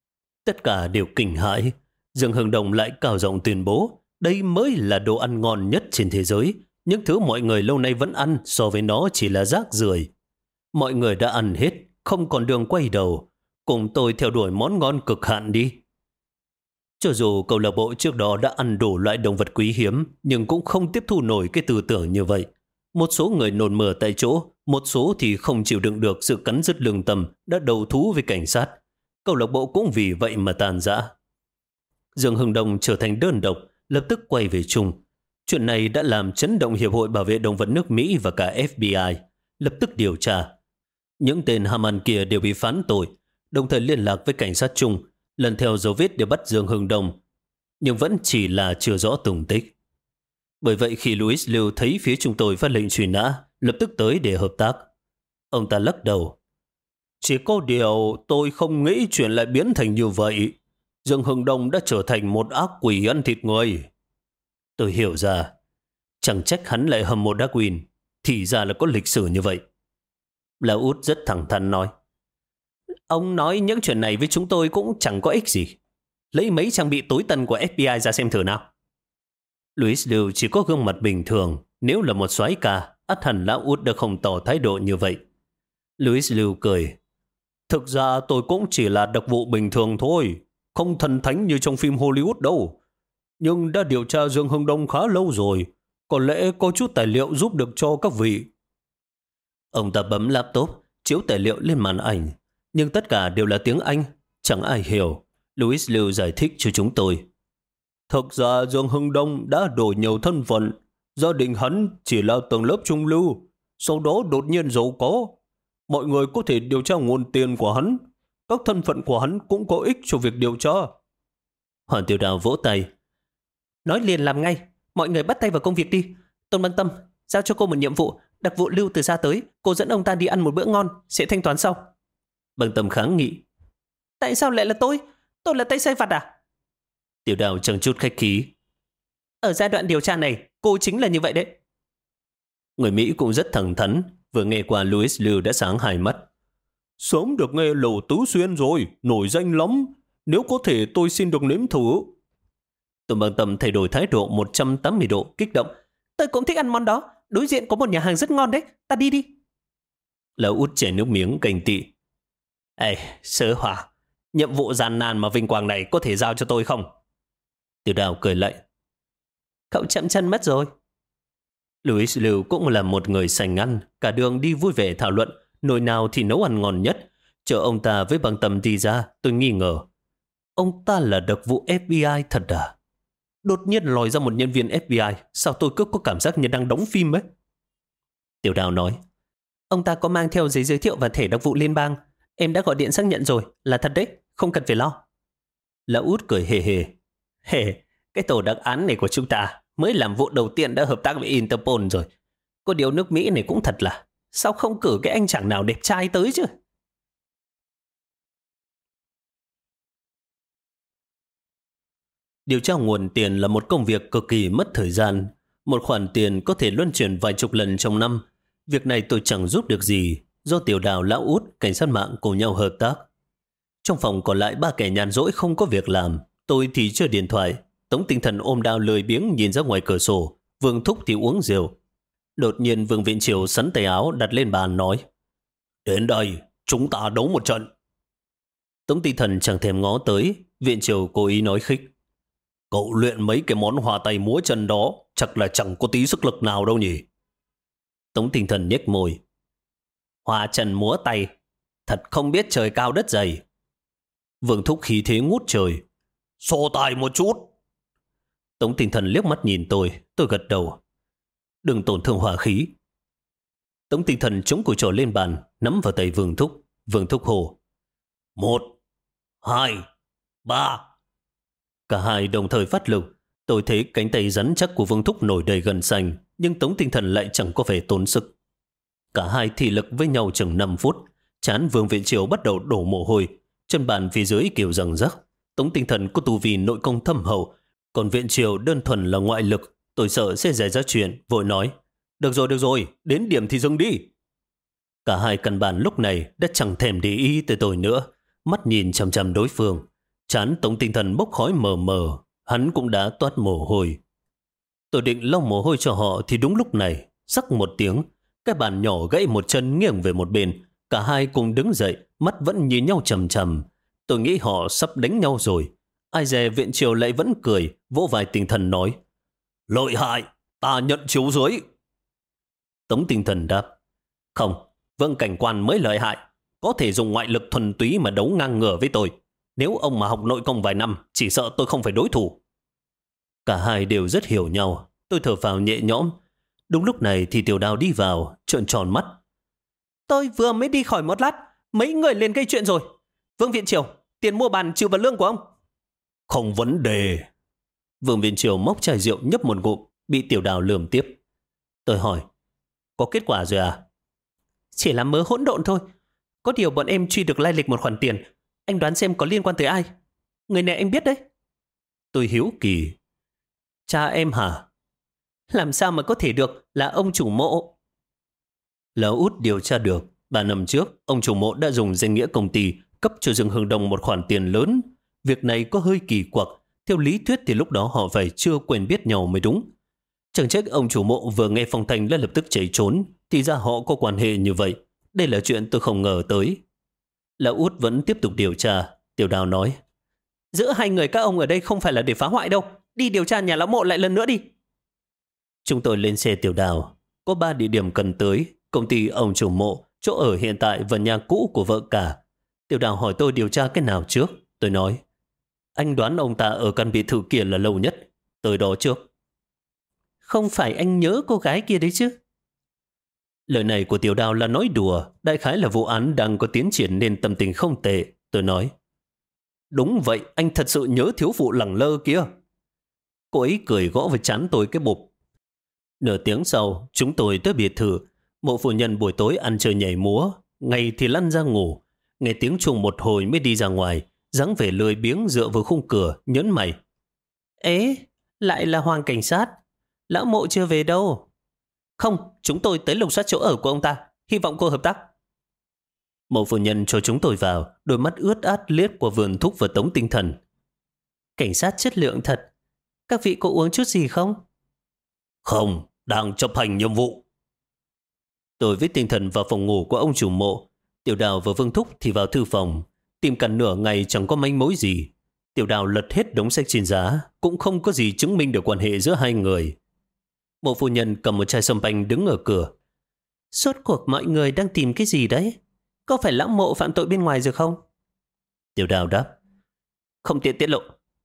Tất cả đều kinh hãi. Dương Hưng Đông lại cao giọng tuyên bố, đây mới là đồ ăn ngon nhất trên thế giới. Những thứ mọi người lâu nay vẫn ăn so với nó chỉ là rác rưởi. Mọi người đã ăn hết, không còn đường quay đầu. Cùng tôi theo đuổi món ngon cực hạn đi. Cho dù câu lạc bộ trước đó đã ăn đủ loại động vật quý hiếm, nhưng cũng không tiếp thu nổi cái tư tưởng như vậy. Một số người nôn mửa tại chỗ, một số thì không chịu đựng được sự cắn rứt lương tâm đã đầu thú với cảnh sát. Câu lạc bộ cũng vì vậy mà tàn rã. Dương Hưng Đông trở thành đơn độc, lập tức quay về Trung. Chuyện này đã làm chấn động Hiệp hội Bảo vệ Động vật nước Mỹ và cả FBI, lập tức điều tra. Những tên ham ăn kia đều bị phán tội, đồng thời liên lạc với cảnh sát Trung, lần theo dấu vết để bắt Dương Hưng Đông, nhưng vẫn chỉ là chưa rõ tung tích. Bởi vậy khi Louis Liu thấy phía chúng tôi phát lệnh truy nã, lập tức tới để hợp tác. Ông ta lắc đầu. Chỉ có điều tôi không nghĩ chuyện lại biến thành như vậy. Dương Hưng Đông đã trở thành một ác quỷ ăn thịt người. Tôi hiểu ra. Chẳng trách hắn lại hâm mộ Darwin. Thì ra là có lịch sử như vậy. Lão út rất thẳng thắn nói. Ông nói những chuyện này với chúng tôi cũng chẳng có ích gì. Lấy mấy trang bị tối tân của FBI ra xem thử nào. Louis Liu chỉ có gương mặt bình thường. Nếu là một soái ca, ắt hẳn lão út đã không tỏ thái độ như vậy. Louis Liu cười. Thực ra tôi cũng chỉ là đặc vụ bình thường thôi. Không thần thánh như trong phim Hollywood đâu. Nhưng đã điều tra Dương Hưng Đông khá lâu rồi. Có lẽ có chút tài liệu giúp được cho các vị. Ông ta bấm laptop, chiếu tài liệu lên màn ảnh. Nhưng tất cả đều là tiếng Anh, chẳng ai hiểu. Louis Liu giải thích cho chúng tôi. Thực ra Dương Hưng Đông đã đổi nhiều thân phận. Gia đình hắn chỉ là tầng lớp trung lưu, sau đó đột nhiên giàu có. Mọi người có thể điều tra nguồn tiền của hắn. Các thân phận của hắn cũng có ích cho việc điều tra. Hoàng Tiểu Đào vỗ tay. Nói liền làm ngay. Mọi người bắt tay vào công việc đi. Tôn Băng Tâm, giao cho cô một nhiệm vụ. Đặc vụ Lưu từ xa tới. Cô dẫn ông ta đi ăn một bữa ngon. Sẽ thanh toán sau. Băng Tâm kháng nghị. Tại sao lại là tôi? Tôi là tay sai vặt à? Tiểu Đào chẳng chút khách khí. Ở giai đoạn điều tra này, cô chính là như vậy đấy. Người Mỹ cũng rất thẳng thắn, vừa nghe qua Louis Liu đã sáng hai mắt. Sớm được nghe Lầu Tứ Xuyên rồi, nổi danh lắm. Nếu có thể tôi xin được nếm thử. Tôi bằng tầm thay đổi thái độ 180 độ, kích động. Tôi cũng thích ăn món đó. Đối diện có một nhà hàng rất ngon đấy. Ta đi đi. Lão Út chảy nước miếng cành tị. Ê, Sớ Hòa, nhiệm vụ gian nan mà vinh quang này có thể giao cho tôi không? Tiểu Đào cười lạnh. Cậu chậm chân mất rồi. Louis Liu cũng là một người sành ăn, cả đường đi vui vẻ thảo luận, nồi nào thì nấu ăn ngon nhất. Chờ ông ta với bằng tầm đi ra, tôi nghi ngờ. Ông ta là đặc vụ FBI thật à? Đột nhiên lòi ra một nhân viên FBI, sao tôi cứ có cảm giác như đang đóng phim ấy? Tiểu Đào nói, ông ta có mang theo giấy giới thiệu và thẻ đặc vụ liên bang. Em đã gọi điện xác nhận rồi, là thật đấy, không cần phải lo. Lão Út cười hề hề. Hề, cái tổ đặc án này của chúng ta mới làm vụ đầu tiên đã hợp tác với Interpol rồi. Có điều nước Mỹ này cũng thật là, sao không cử cái anh chàng nào đẹp trai tới chứ? Điều tra nguồn tiền là một công việc cực kỳ mất thời gian. Một khoản tiền có thể luân chuyển vài chục lần trong năm. Việc này tôi chẳng giúp được gì, do Tiểu Đào, Lão Út, cảnh sát mạng cùng nhau hợp tác. Trong phòng còn lại ba kẻ nhàn rỗi không có việc làm. Tôi thì chơi điện thoại. Tống Tinh Thần ôm đao lười biếng nhìn ra ngoài cửa sổ. Vương Thúc thì uống rượu. Đột nhiên Vương Viện Triều sắn tay áo đặt lên bàn nói, đến đây, chúng ta đấu một trận. Tống Tinh Thần chẳng thèm ngó tới. Viện Triều cố ý nói khích, cậu luyện mấy cái món hòa tay múa chân đó chắc là chẳng có tí sức lực nào đâu nhỉ? Tống Tinh Thần nhếch môi, hòa chân múa tay, thật không biết trời cao đất dày. Vương Thúc khí thế ngút trời, so tài một chút. Tống Tinh Thần liếc mắt nhìn tôi gật đầu. Đừng tổn thương hỏa khí. Tống Tinh Thần chống cùi trò lên bàn, nắm vào tay Vương Thúc. Vương Thúc hồ, 1, 2, 3. Cả hai đồng thời phát lực. Tôi thấy cánh tay rắn chắc của Vương Thúc nổi đầy gân xanh, nhưng Tống Tinh Thần lại chẳng có vẻ tốn sức. Cả hai thị lực với nhau chừng 5 phút. Trán Vương Viện Triều bắt đầu đổ mồ hôi, chân bàn phía dưới kiểu rằng rắc. Tống Tinh Thần có tu vi nội công thâm hậu, còn Viện Triều đơn thuần là ngoại lực. Tôi sợ sẽ xảy ra chuyện, vội nói, được rồi, đến điểm thì dừng đi. Cả hai căn bản lúc này đã chẳng thèm để ý tới tôi nữa, mắt nhìn chằm chằm đối phương. Trán Tống Tinh Thần bốc khói mờ mờ, hắn cũng đã toát mồ hôi. Tôi định lau mồ hôi cho họ thì đúng lúc này, rắc một tiếng, cái bàn nhỏ gãy một chân nghiêng về một bên. Cả hai cùng đứng dậy, mắt vẫn nhìn nhau chằm chằm. Tôi nghĩ họ sắp đánh nhau rồi. Ai dè Viện Triều lại vẫn cười, vỗ vai Tinh Thần nói, lợi hại, ta nhận chiếu dưới. Tống Tinh Thần đáp, không, Vương cảnh quan mới lợi hại, có thể dùng ngoại lực thuần túy mà đấu ngang ngửa với tôi. Nếu ông mà học nội công vài năm, chỉ sợ tôi không phải đối thủ. Cả hai đều rất hiểu nhau. Tôi thở phào nhẹ nhõm. Đúng lúc này thì Tiểu Đào đi vào, trợn tròn mắt. Tôi vừa mới đi khỏi một lát, mấy người liền gây chuyện rồi. Vương Viện Triều, tiền mua bàn trừ vào lương của ông. Không vấn đề. Vương Viện Triều móc chai rượu nhấp một ngụm, bị Tiểu Đào lườm tiếp. Tôi hỏi, có kết quả rồi à? Chỉ là mớ hỗn độn thôi. Có điều bọn em truy được lai lịch một khoản tiền. Anh đoán xem có liên quan tới ai? Người này anh biết đấy. Tôi hiếu kỳ. Cha em hả? Làm sao mà có thể được, là ông chủ mộ. Lão Út điều tra được. 3 năm trước, ông chủ mộ đã dùng danh nghĩa công ty cấp cho Dương Hưng Đông một khoản tiền lớn. Việc này có hơi kỳ quặc. Theo lý thuyết thì lúc đó họ phải chưa quen biết nhau mới đúng. Chẳng trách ông chủ mộ vừa nghe phong thanh đã lập tức chạy trốn. Thì ra họ có quan hệ như vậy. Đây là chuyện tôi không ngờ tới. Lão Út vẫn tiếp tục điều tra. Tiểu Đào nói, giữa hai người các ông ở đây không phải là để phá hoại đâu. Đi điều tra nhà lão mộ lại lần nữa đi. Chúng tôi lên xe Tiểu Đào. Có 3 địa điểm cần tới: công ty ông chủ mộ, chỗ ở hiện tại và nhà cũ của vợ cả. Tiểu Đào hỏi tôi điều tra cái nào trước. Tôi nói, anh đoán ông ta ở căn biệt thự kia là lâu nhất, tới đó trước. Không phải anh nhớ cô gái kia đấy chứ? Lời này của Tiểu Đào là nói đùa, đại khái là vụ án đang có tiến triển nên tâm tình không tệ. Tôi nói, đúng vậy, anh thật sự nhớ thiếu phụ lẳng lơ kia. Cô ấy cười gõ vào trán tôi cái bụp. Nửa tiếng sau, chúng tôi tới biệt thự. Mộ phu nhân buổi tối ăn chơi nhảy múa, ngày thì lăn ra ngủ. Nghe tiếng chuông một hồi mới đi ra ngoài, dáng vẻ lười biếng dựa vào khung cửa, nhớn mày. Ế, lại là Hoàng cảnh sát. Lão Mộ chưa về đâu. Không, chúng tôi tới lục soát chỗ ở của ông ta. Hy vọng cô hợp tác. Mộ phu nhân cho chúng tôi vào, đôi mắt ướt át liếc qua Vườn Thúc và Tống Tinh Thần. Cảnh sát chất lượng thật. Các vị có uống chút gì không? Không, đang chấp hành nhiệm vụ. Tôi với Tinh Thần vào phòng ngủ của ông chủ mộ. Tiểu Đào và Vương Thúc thì vào thư phòng. Tìm cả nửa ngày chẳng có manh mối gì. Tiểu Đào lật hết đống sách trên giá, cũng không có gì chứng minh được quan hệ giữa hai người. Mộ phu nhân cầm một chai sâm panh đứng ở cửa. Rốt cuộc mọi người đang tìm cái gì đấy? Có phải Lão Mộ phạm tội bên ngoài rồi không? Tiểu Đào đáp. Không tiện tiết lộ.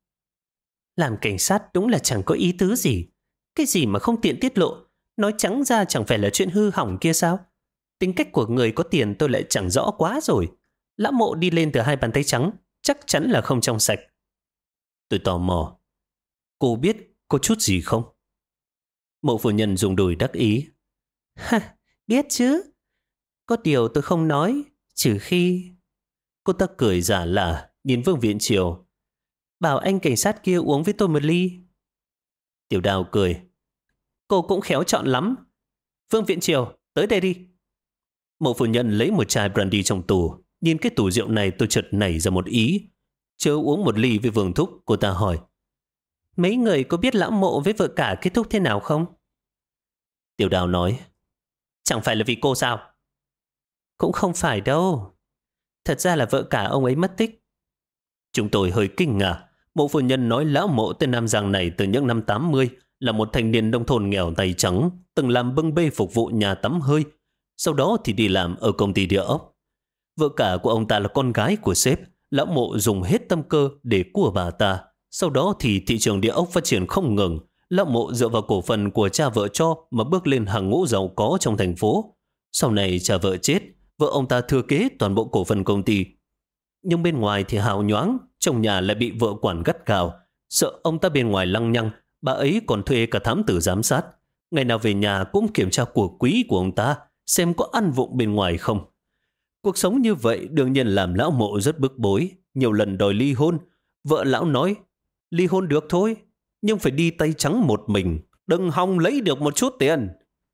Làm cảnh sát đúng là chẳng có ý tứ gì. Cái gì mà không tiện tiết lộ? Nói trắng ra chẳng phải là chuyện hư hỏng kia sao? Tính cách của người có tiền tôi lại chẳng rõ quá rồi. Lão Mộ đi lên từ hai bàn tay trắng, chắc chắn là không trong sạch. Tôi tò mò. Cô biết có chút gì không? Mộ phu nhân dùng đùi đắc ý. Ha, biết chứ. Có điều tôi không nói, trừ khi... Cô ta cười giả lả, nhìn Vương Viện Triều. Bảo anh cảnh sát kia uống với tôi một ly. Tiểu Đào cười. Cô cũng khéo chọn lắm. Vương Viện Triều, tới đây đi. Mộ phu nhân lấy một chai brandy trong tủ. Nhìn cái tủ rượu này tôi chợt nảy ra một ý. Chớ uống một ly với Vương Thúc, cô ta hỏi. Mấy người có biết Lão Mộ với vợ cả kết thúc thế nào không? Tiểu Đào nói. Chẳng phải là vì cô sao? Cũng không phải đâu. Thật ra là vợ cả ông ấy mất tích. Chúng tôi hơi kinh ngạc. Mộ phu nhân nói Lão Mộ tên Nam Giang này từ những năm 80 là một thanh niên nông thôn nghèo tay trắng, từng làm bưng bê phục vụ nhà tắm hơi. Sau đó thì đi làm ở công ty địa ốc. Vợ cả của ông ta là con gái của sếp. Lão Mộ dùng hết tâm cơ để cua bà ta. Sau đó thì thị trường địa ốc phát triển không ngừng. Lão Mộ dựa vào cổ phần của cha vợ cho mà bước lên hàng ngũ giàu có trong thành phố. Sau này cha vợ chết, vợ ông ta thừa kế toàn bộ cổ phần công ty. Nhưng bên ngoài thì hào nhoáng, trong nhà lại bị vợ quản gắt gao. Sợ ông ta bên ngoài lăng nhăng, bà ấy còn thuê cả thám tử giám sát. Ngày nào về nhà cũng kiểm tra của quý của ông ta, xem có ăn vụng bên ngoài không. Cuộc sống như vậy đương nhiên làm Lão Mộ rất bức bối, nhiều lần đòi ly hôn. Vợ lão nói, ly hôn được thôi, nhưng phải đi tay trắng một mình, đừng hòng lấy được một chút tiền.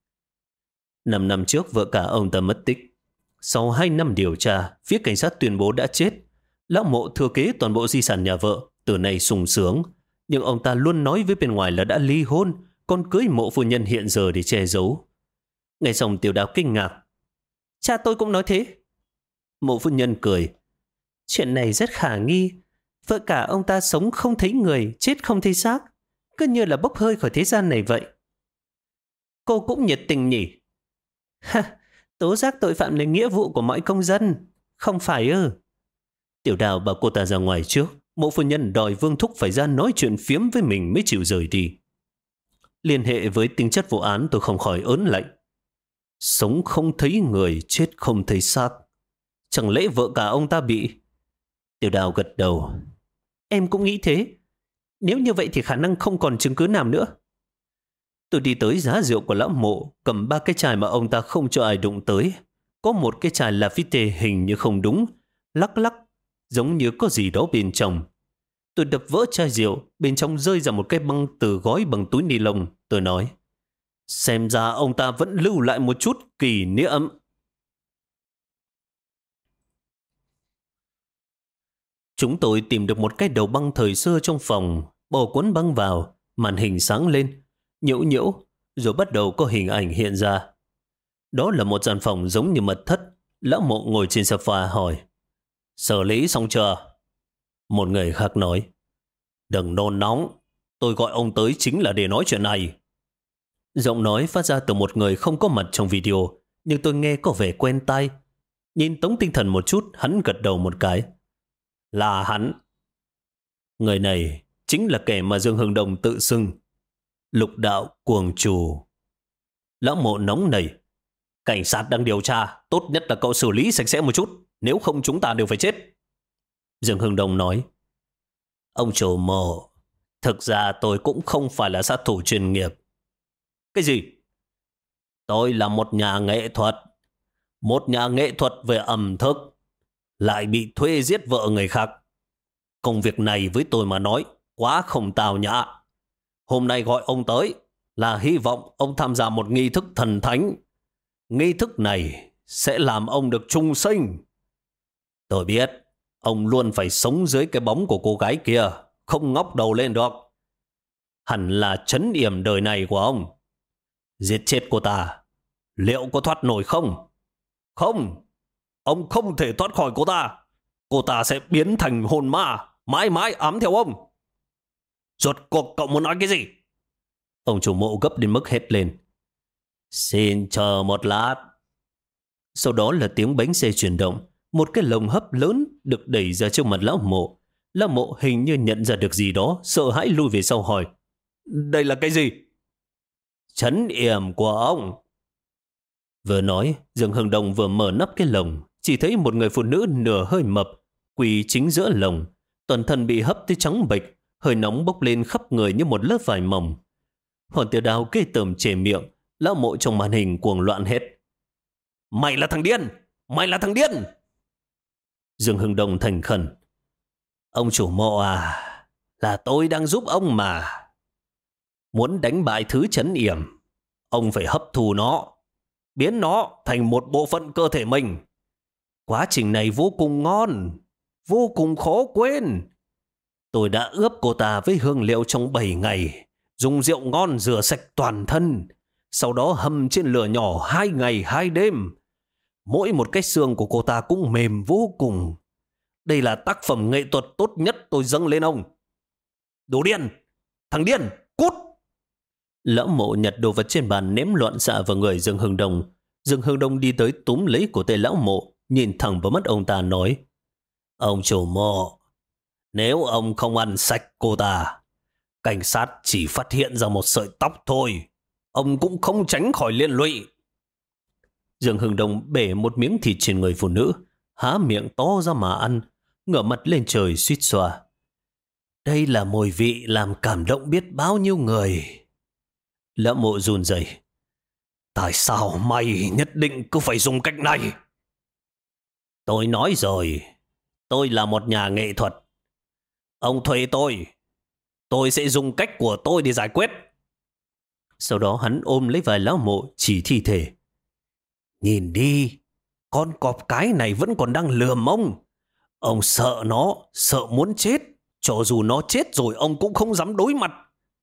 5 năm trước vợ cả ông ta mất tích. Sau 2 năm điều tra, phía cảnh sát tuyên bố đã chết. Lão Mộ thừa kế toàn bộ di sản nhà vợ, từ nay sung sướng. Nhưng ông ta luôn nói với bên ngoài là đã ly hôn, còn cưới mộ phu nhân hiện giờ để che giấu. Nghe xong Tiểu Đào kinh ngạc. Cha tôi cũng nói thế. Mộ phu nhân cười. Chuyện này rất khả nghi. Vợ cả ông ta sống không thấy người, chết không thấy xác. Cứ như là bốc hơi khỏi thế gian này vậy. Cô cũng nhiệt tình nhỉ? Ha, tố giác tội phạm là nghĩa vụ của mọi công dân. Không phải ư? Tiểu Đào bảo cô ta ra ngoài trước. Mộ phu nhân đòi Vương Thúc phải ra nói chuyện phiếm với mình mới chịu rời đi. Liên hệ với tính chất vụ án tôi không khỏi ớn lạnh. Sống không thấy người, chết không thấy xác. Chẳng lẽ vợ cả ông ta bị... Tiểu Đào gật đầu. Em cũng nghĩ thế. Nếu như vậy thì khả năng không còn chứng cứ nào nữa. Tôi đi tới giá rượu của Lão Mộ, cầm 3 cái chai mà ông ta không cho ai đụng tới. Có một cái chai Lafite hình như không đúng, lắc lắc, giống như có gì đó bên trong. Tôi đập vỡ chai rượu, bên trong rơi ra một cái băng từ gói bằng túi ni lông. Tôi nói, xem ra ông ta vẫn lưu lại một chút kỷ niệm. Chúng tôi tìm được một cái đầu băng thời xưa trong phòng, bỏ cuốn băng vào, màn hình sáng lên, nhiễu nhiễu, rồi bắt đầu có hình ảnh hiện ra. Đó là một gian phòng giống như mật thất. Lão Mộ ngồi trên sofa hỏi, xử lý xong chưa? Một người khác nói, đừng nôn nóng, tôi gọi ông tới chính là để nói chuyện này. Giọng nói phát ra từ một người không có mặt trong video, nhưng tôi nghe có vẻ quen tai. Nhìn Tống Tinh Thần một chút, hắn gật đầu một cái. Là hắn. Người này chính là kẻ mà Dương Hưng Đông tự xưng Lục Đạo Cuồng Trù. Lão Mộ nóng nảy. Cảnh sát đang điều tra, tốt nhất là cậu xử lý sạch sẽ một chút, nếu không chúng ta đều phải chết. Dương Hưng Đông nói, ông chủ Mộ, thực ra tôi cũng không phải là sát thủ chuyên nghiệp. Cái gì? Tôi là một nhà nghệ thuật. Một nhà nghệ thuật về ẩm thực, lại bị thuê giết vợ người khác. Công việc này với tôi mà nói quá không tào nhã. Hôm nay gọi ông tới là hy vọng ông tham gia một nghi thức thần thánh. Nghi thức này sẽ làm ông được trung sinh. Tôi biết, ông luôn phải sống dưới cái bóng của cô gái kia, không ngóc đầu lên được. Hẳn là trấn yểm đời này của ông. Giết chết cô ta, liệu có thoát nổi không? Không, ông không thể thoát khỏi cô ta. Cô ta sẽ biến thành hồn ma, mãi mãi ám theo ông. Rốt cuộc cậu muốn nói cái gì? Ông chủ mộ gấp đến mức hét lên. Xin chờ một lát. Sau đó là tiếng bánh xe chuyển động. Một cái lồng hấp lớn được đẩy ra trước mặt lão mộ. Lão mộ hình như nhận ra được gì đó, sợ hãi lùi về sau hỏi. Đây là cái gì? Trấn yểm của ông. Vừa nói, Dương Hưng Đông vừa mở nắp cái lồng. Chỉ thấy một người phụ nữ nửa hơi mập quỳ chính giữa lồng. Toàn thân bị hấp tới trắng bệch, hơi nóng bốc lên khắp người như một lớp vải mỏng. Hòn Tiểu Đào cây tởm chề miệng. Lão mộ trong màn hình cuồng loạn hết. Mày là thằng điên! Mày là thằng điên! Dương Hưng Đông thành khẩn. Ông chủ mộ à, là tôi đang giúp ông mà. Muốn đánh bại thứ trấn yểm, ông phải hấp thu nó, biến nó thành một bộ phận cơ thể mình. Quá trình này vô cùng ngon, vô cùng khó quên. Tôi đã ướp cô ta với hương liệu trong 7 ngày, dùng rượu ngon rửa sạch toàn thân, sau đó hầm trên lửa nhỏ 2 ngày 2 đêm. Mỗi một cái xương của cô ta cũng mềm vô cùng. Đây là tác phẩm nghệ thuật tốt nhất tôi dâng lên ông. Đồ điên! Thằng điên! Cút! Lão mộ nhặt đồ vật trên bàn ném loạn xạ vào người Dương Hưng Đông. Dương Hưng Đông đi tới túm lấy cổ tay lão mộ, nhìn thẳng vào mắt ông ta nói. Ông chủ mộ, nếu ông không ăn sạch cô ta, cảnh sát chỉ phát hiện ra một sợi tóc thôi. Ông cũng không tránh khỏi liên lụy. Dương Hưng Đông bể một miếng thịt trên người phụ nữ, há miệng to ra mà ăn, ngửa mặt lên trời suýt xoa. Đây là mùi vị làm cảm động biết bao nhiêu người. Lão mộ run rẩy. Tại sao mày nhất định cứ phải dùng cách này? Tôi nói rồi, tôi là một nhà nghệ thuật. Ông thuê tôi sẽ dùng cách của tôi để giải quyết. Sau đó hắn ôm lấy vai lão mộ chỉ thi thể. Nhìn đi, con cọp cái này vẫn còn đang lườm ông. Ông sợ nó, sợ muốn chết. Cho dù nó chết rồi ông cũng không dám đối mặt.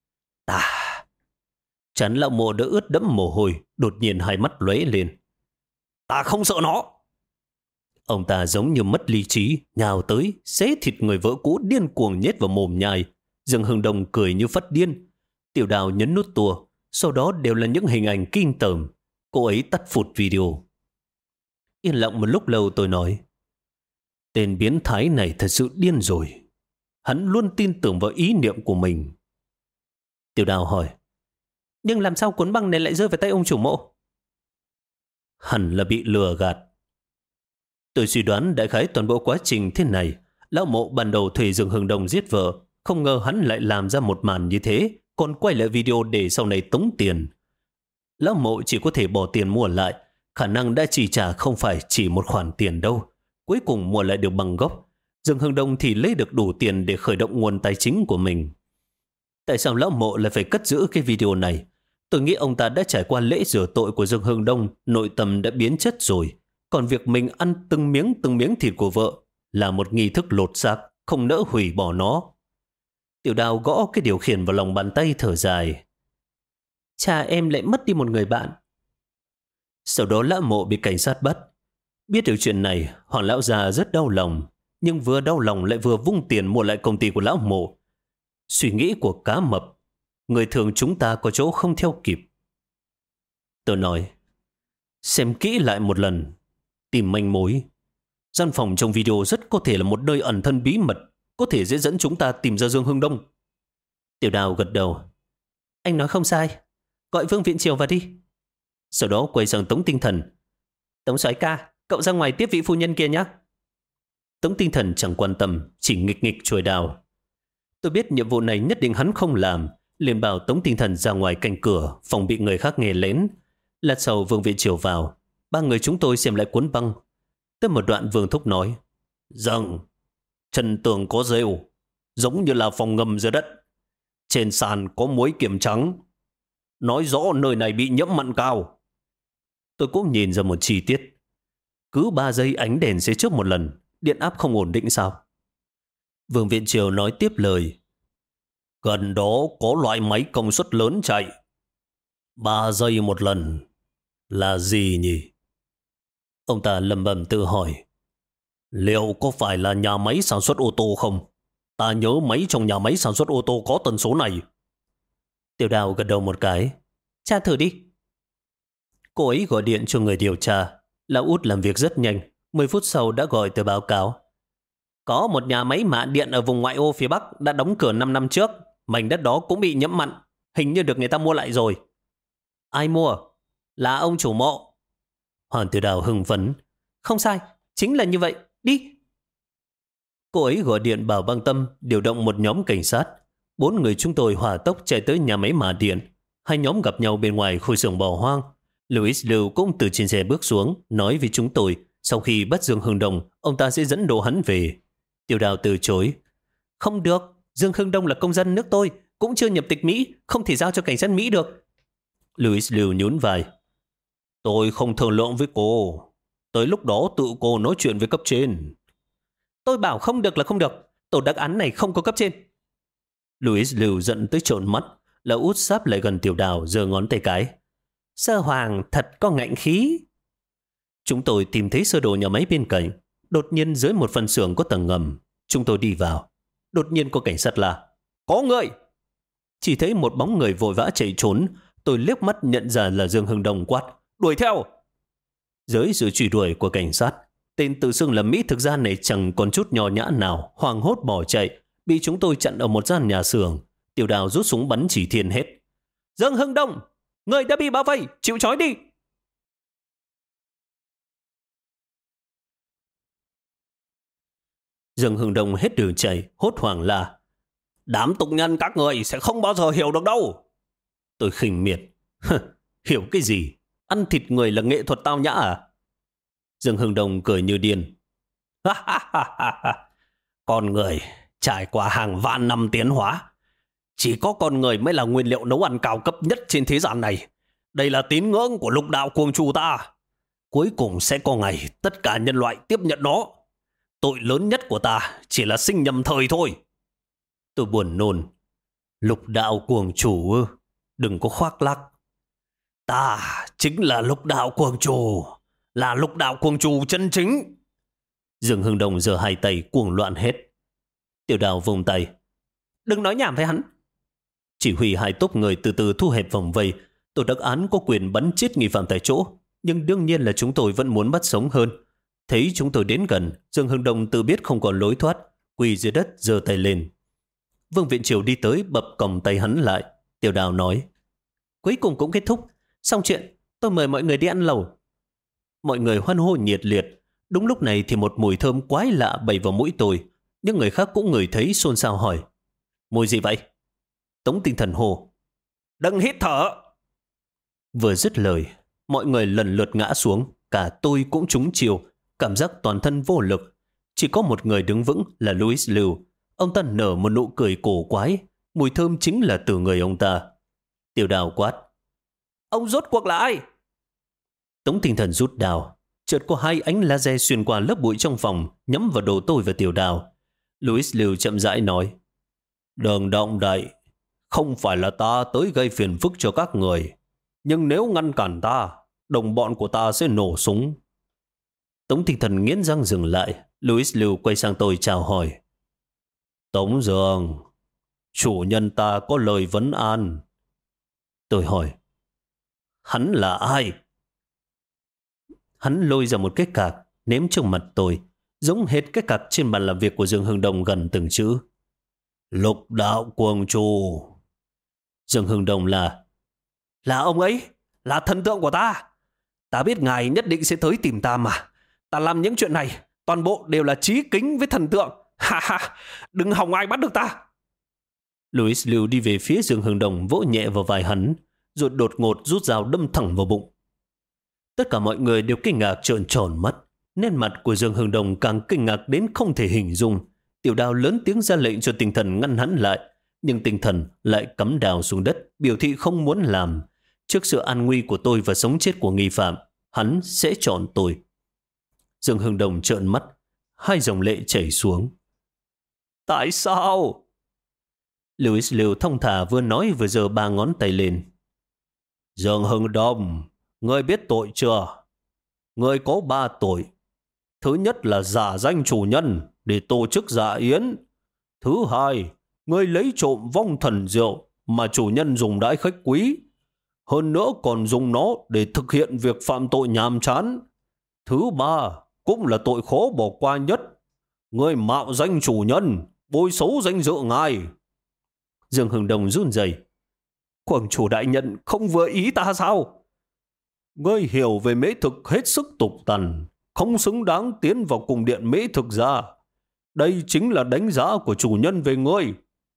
Chán lão mộ đã ướt đẫm mồ hôi, đột nhiên hai mắt lóe lên. Ta không sợ nó. Ông ta giống như mất lý trí, nhào tới, xé thịt người vợ cũ điên cuồng nhét vào mồm nhai. Dương Hưng Đông cười như phát điên. Tiểu Đào nhấn nút tua, sau đó đều là những hình ảnh kinh tởm. Cô ấy tắt phụt video. Yên lặng một lúc lâu tôi nói. Tên biến thái này thật sự điên rồi. Hắn luôn tin tưởng vào ý niệm của mình. Tiểu Đào hỏi. Nhưng làm sao cuốn băng này lại rơi vào tay ông chủ mộ? Hẳn là bị lừa gạt. Tôi suy đoán đại khái toàn bộ quá trình thế này. Lão mộ ban đầu thuê Dương Hưng Đông giết vợ. Không ngờ hắn lại làm ra một màn như thế, còn quay lại video để sau này tống tiền. Lão mộ chỉ có thể bỏ tiền mua lại. Khả năng đã chỉ trả không phải chỉ một khoản tiền đâu. Cuối cùng mua lại được bằng gốc. Dương Hưng Đông thì lấy được đủ tiền để khởi động nguồn tài chính của mình. Tại sao lão mộ lại phải cất giữ cái video này? Tôi nghĩ ông ta đã trải qua lễ rửa tội của Dương Hưng Đông, nội tâm đã biến chất rồi. Còn việc mình ăn từng miếng thịt của vợ là một nghi thức lột xác, không nỡ hủy bỏ nó. Tiểu Đào gõ cái điều khiển vào lòng bàn tay thở dài. Cha em lại mất đi một người bạn. Sau đó lão mộ bị cảnh sát bắt. Biết được chuyện này, Hoàng lão già rất đau lòng. Nhưng vừa đau lòng lại vừa vung tiền mua lại công ty của lão mộ. Suy nghĩ của cá mập, người thường chúng ta có chỗ không theo kịp. Tôi nói, xem kỹ lại một lần, tìm manh mối. Gian phòng trong video rất có thể là một nơi ẩn thân bí mật, có thể dễ dẫn chúng ta tìm ra Dương Hưng Đông. Tiểu Đào gật đầu. Anh nói không sai, gọi Vương Viện Triều vào đi. Sau đó quay sang Tống Tinh Thần. Tống soái ca, cậu ra ngoài tiếp vị phu nhân kia nhé. Tống Tinh Thần chẳng quan tâm, chỉ nghịch nghịch chổi đào. Tôi biết nhiệm vụ này nhất định hắn không làm, liền bảo Tống Tinh Thần ra ngoài canh cửa, phòng bị người khác nghe lén. Lát sau Vương Viện Triều vào, ba người chúng tôi xem lại cuốn băng. Tới một đoạn Vương Thúc nói, rằng chân tường có rêu, giống như là phòng ngầm dưới đất. Trên sàn có muối kiểm trắng, nói rõ nơi này bị nhiễm mặn cao. Tôi cũng nhìn ra một chi tiết. Cứ 3 giây ánh đèn sẽ chớp một lần, điện áp không ổn định sao? Vương Viện Triều nói tiếp lời. Gần đó có loại máy công suất lớn chạy. 3 giây một lần. Là gì nhỉ? Ông ta lẩm bẩm tự hỏi. Liệu có phải là nhà máy sản xuất ô tô không? Ta nhớ máy trong nhà máy sản xuất ô tô có tần số này. Tiểu Đào gật đầu một cái. Tra thử đi. Cô ấy gọi điện cho người điều tra. Lão Út làm việc rất nhanh. 10 phút sau đã gọi tới báo cáo. Có một nhà máy mạ điện ở vùng ngoại ô phía Bắc đã đóng cửa 5 năm trước. Mảnh đất đó cũng bị nhiễm mặn. Hình như được người ta mua lại rồi. Ai mua? Là ông chủ mộ. Hoàng Tiểu Đào hưng phấn. Không sai, chính là như vậy. Đi. Cô ấy gọi điện bảo Băng Tâm điều động một nhóm cảnh sát. 4 người chúng tôi hỏa tốc chạy tới nhà máy mạ điện. 2 nhóm gặp nhau bên ngoài khu xưởng bỏ hoang. Louis Lưu cũng từ trên xe bước xuống, nói với chúng tôi sau khi bắt Dương Hưng Đông, ông ta sẽ dẫn đồ hắn về. Tiểu Đào từ chối. Không được, Dương Hưng Đông là công dân nước tôi, cũng chưa nhập tịch Mỹ, không thể giao cho cảnh sát Mỹ được. Louis Lưu nhún vai. Tôi không thương lượng với cô. Tới lúc đó tự cô nói chuyện với cấp trên. Tôi bảo không được là không được. Tổ đặc án này không có cấp trên. Louis Lưu giận tới trợn mắt. Lão Út sáp lại gần Tiểu Đào, giơ ngón tay cái. Sơ Hoàng thật có ngạnh khí. Chúng tôi tìm thấy sơ đồ nhà máy bên cạnh. Đột nhiên dưới một phần xưởng có tầng ngầm. Chúng tôi đi vào. Đột nhiên có cảnh sát là có người. Chỉ thấy một bóng người vội vã chạy trốn. Tôi liếc mắt nhận ra là Dương Hưng Đông quát. Đuổi theo. Dưới sự truy đuổi của cảnh sát, tên tự xưng là Mỹ thực ra này chẳng còn chút nhỏ nhã nào, hoảng hốt bỏ chạy, bị chúng tôi chặn ở một gian nhà xưởng. Tiểu Đào rút súng bắn chỉ thiên hết. Dương Hưng Đông, người đã bị bao vây, chịu trói đi. Dương Hưng Đông hết đường chạy, hốt hoảng là đám tục nhân các người sẽ không bao giờ hiểu được đâu. Tôi khinh miệt. Hiểu cái gì? Ăn thịt người là nghệ thuật tao nhã à? Dương Hưng Đông cười như điên. Con người trải qua hàng vạn năm tiến hóa. Chỉ có con người mới là nguyên liệu nấu ăn cao cấp nhất trên thế gian này. Đây là tín ngưỡng của lục đạo cuồng trù ta. Cuối cùng sẽ có ngày tất cả nhân loại tiếp nhận nó. Tội lớn nhất của ta chỉ là sinh nhầm thời thôi. Tôi buồn nôn. Lục đạo cuồng chủ ư? Đừng có khoác lác. Ta chính là lục đạo cuồng chủ. Là lục đạo cuồng chủ chân chính. Dương Hưng Đông giơ hai tay cuồng loạn hết. Tiểu Đào vùng tay. Đừng nói nhảm với hắn. Chỉ huy hai tốp người từ từ thu hẹp vòng vây. Tổ đặc án có quyền bắn chết nghi phạm tại chỗ. Nhưng đương nhiên là chúng tôi vẫn muốn bắt sống hơn. Thấy chúng tôi đến gần, Dương Hưng Đông tự biết không còn lối thoát. Quỳ dưới đất giơ tay lên. Vương Viện Triều đi tới bập còng tay hắn lại. Tiểu Đào nói. Cuối cùng cũng kết thúc. Xong chuyện, tôi mời mọi người đi ăn lẩu. Mọi người hoan hô nhiệt liệt. Đúng lúc này thì một mùi thơm quái lạ bay vào mũi tôi. Nhưng người khác cũng ngửi thấy xôn xao hỏi. Mùi gì vậy? Tống Tinh Thần hô. Đừng hít thở. Vừa dứt lời, mọi người lần lượt ngã xuống. Cả tôi cũng trúng chiều. Cảm giác toàn thân vô lực. Chỉ có một người đứng vững là Louis Lưu. Ông ta nở một nụ cười cổ quái. Mùi thơm chính là từ người ông ta. Tiểu Đào quát. Ông rốt cuộc là ai? Tống Tinh Thần rút đào. Chợt có hai ánh laser xuyên qua lớp bụi trong phòng, nhắm vào đầu tôi và Tiểu Đào. Louis Lưu chậm rãi nói. Đừng động đậy. Không phải là ta tới gây phiền phức cho các người. Nhưng nếu ngăn cản ta, đồng bọn của ta sẽ nổ súng. Tống Tinh Thần nghiến răng dừng lại. Louis Lưu quay sang tôi chào hỏi. Tống Dương, chủ nhân ta có lời vấn an. Tôi hỏi. Hắn là ai? Hắn lôi ra một cái cạc, ném trước mặt tôi, giống hệt cái cạc trên bàn làm việc của Dương Hưng Đông gần từng chữ. Lục đạo cuồng trù. Dương Hưng Đông là ông ấy, là thần tượng của ta. Ta biết ngài nhất định sẽ tới tìm ta mà. Ta làm những chuyện này, toàn bộ đều là chí kính với thần tượng. Ha ha, đừng hòng ai bắt được ta. Louis Lưu đi về phía Dương Hưng Đông, vỗ nhẹ vào vai hắn, rồi đột ngột rút dao đâm thẳng vào bụng. Tất cả mọi người đều kinh ngạc trợn tròn mắt. Nét mặt của Dương Hưng Đông càng kinh ngạc đến không thể hình dung. Tiểu Đào lớn tiếng ra lệnh cho Tinh Thần ngăn hắn lại, nhưng Tinh Thần lại cắm đào xuống đất, biểu thị không muốn làm. Trước sự an nguy của tôi và sống chết của nghi phạm, hắn sẽ chọn tôi. Dương Hưng Đồng trợn mắt, hai dòng lệ chảy xuống. Tại sao? Louis Liu thong thả vừa nói vừa giơ ba ngón tay lên. Dương Hưng Đồng, ngươi biết tội chưa? Ngươi có 3 tội. Thứ nhất là giả danh chủ nhân để tổ chức dạ yến. Thứ hai, ngươi lấy trộm vong thần rượu mà chủ nhân dùng đãi khách quý. Hơn nữa còn dùng nó để thực hiện việc phạm tội nhàm chán. Thứ ba, cũng là tội khó bỏ qua nhất. Ngươi mạo danh chủ nhân, bôi xấu danh dự ngài. Dương Hưng Đồng run rẩy. Quảng chủ đại nhân không vừa ý ta sao? Ngươi hiểu về mỹ thực hết sức tục tằn, không xứng đáng tiến vào cung điện mỹ thực gia. Đây chính là đánh giá của chủ nhân về ngươi.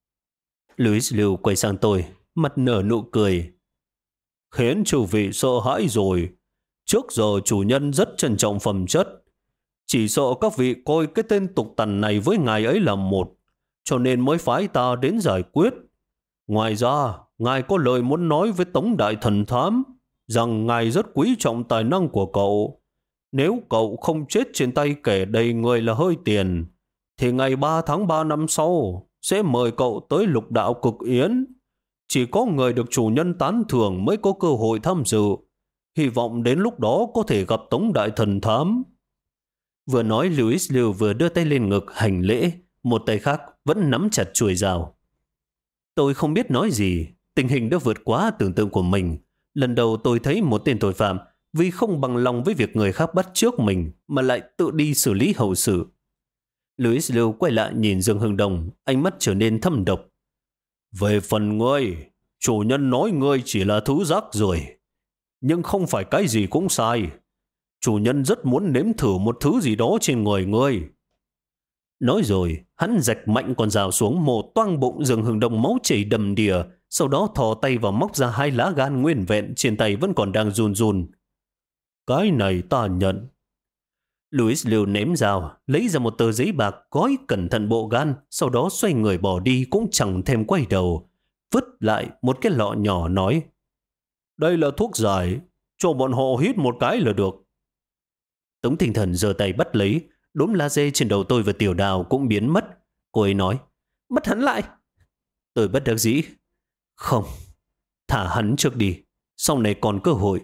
Louis Liu quay sang tôi, mặt nở nụ cười. Khiến chư vị sợ hãi rồi. Trước giờ chủ nhân rất trân trọng phẩm chất. Chỉ sợ các vị coi cái tên tục tằn này với ngài ấy là một, cho nên mới phái ta đến giải quyết. Ngoài ra, ngài có lời muốn nói với Tống Đại Thần Thám, rằng ngài rất quý trọng tài năng của cậu. Nếu cậu không chết trên tay kẻ đầy người là hơi tiền, thì ngày 3 tháng 3 năm sau sẽ mời cậu tới Lục Đạo Cực Yến. Chỉ có người được chủ nhân tán thưởng mới có cơ hội tham dự. Hy vọng đến lúc đó có thể gặp Tống Đại Thần Thám. Vừa nói Louis Liu vừa đưa tay lên ngực hành lễ, một tay khác vẫn nắm chặt chuôi dao. Tôi không biết nói gì, tình hình đã vượt quá tưởng tượng của mình. Lần đầu tôi thấy một tên tội phạm vì không bằng lòng với việc người khác bắt chước mình mà lại tự đi xử lý hậu sự. Louis Liu quay lại nhìn Dương Hưng Đồng, ánh mắt trở nên thâm độc. Về phần ngươi, chủ nhân nói ngươi chỉ là thứ rác rưởi, nhưng không phải cái gì cũng sai. Chủ nhân rất muốn nếm thử một thứ gì đó trên người ngươi. Nói rồi, hắn rạch mạnh con dao xuống, mổ toang bụng Dương Hưng Đồng, máu chảy đầm đìa, sau đó thò tay vào móc ra 2 lá gan nguyên vẹn, trên tay vẫn còn đang run run. Cái này ta nhận. Louis Liu ném dao, lấy ra một tờ giấy bạc gói cẩn thận bộ gan, sau đó xoay người bỏ đi cũng chẳng thèm quay đầu. Vứt lại một cái lọ nhỏ nói, đây là thuốc giải, cho bọn họ hít một cái là được. Tống Tinh Thần giơ tay bắt lấy, đốm laser trên đầu tôi và Tiểu Đào cũng biến mất. Cô ấy nói, bắt hắn lại. Tôi bất đắc dĩ. Không, thả hắn trước đi, sau này còn cơ hội.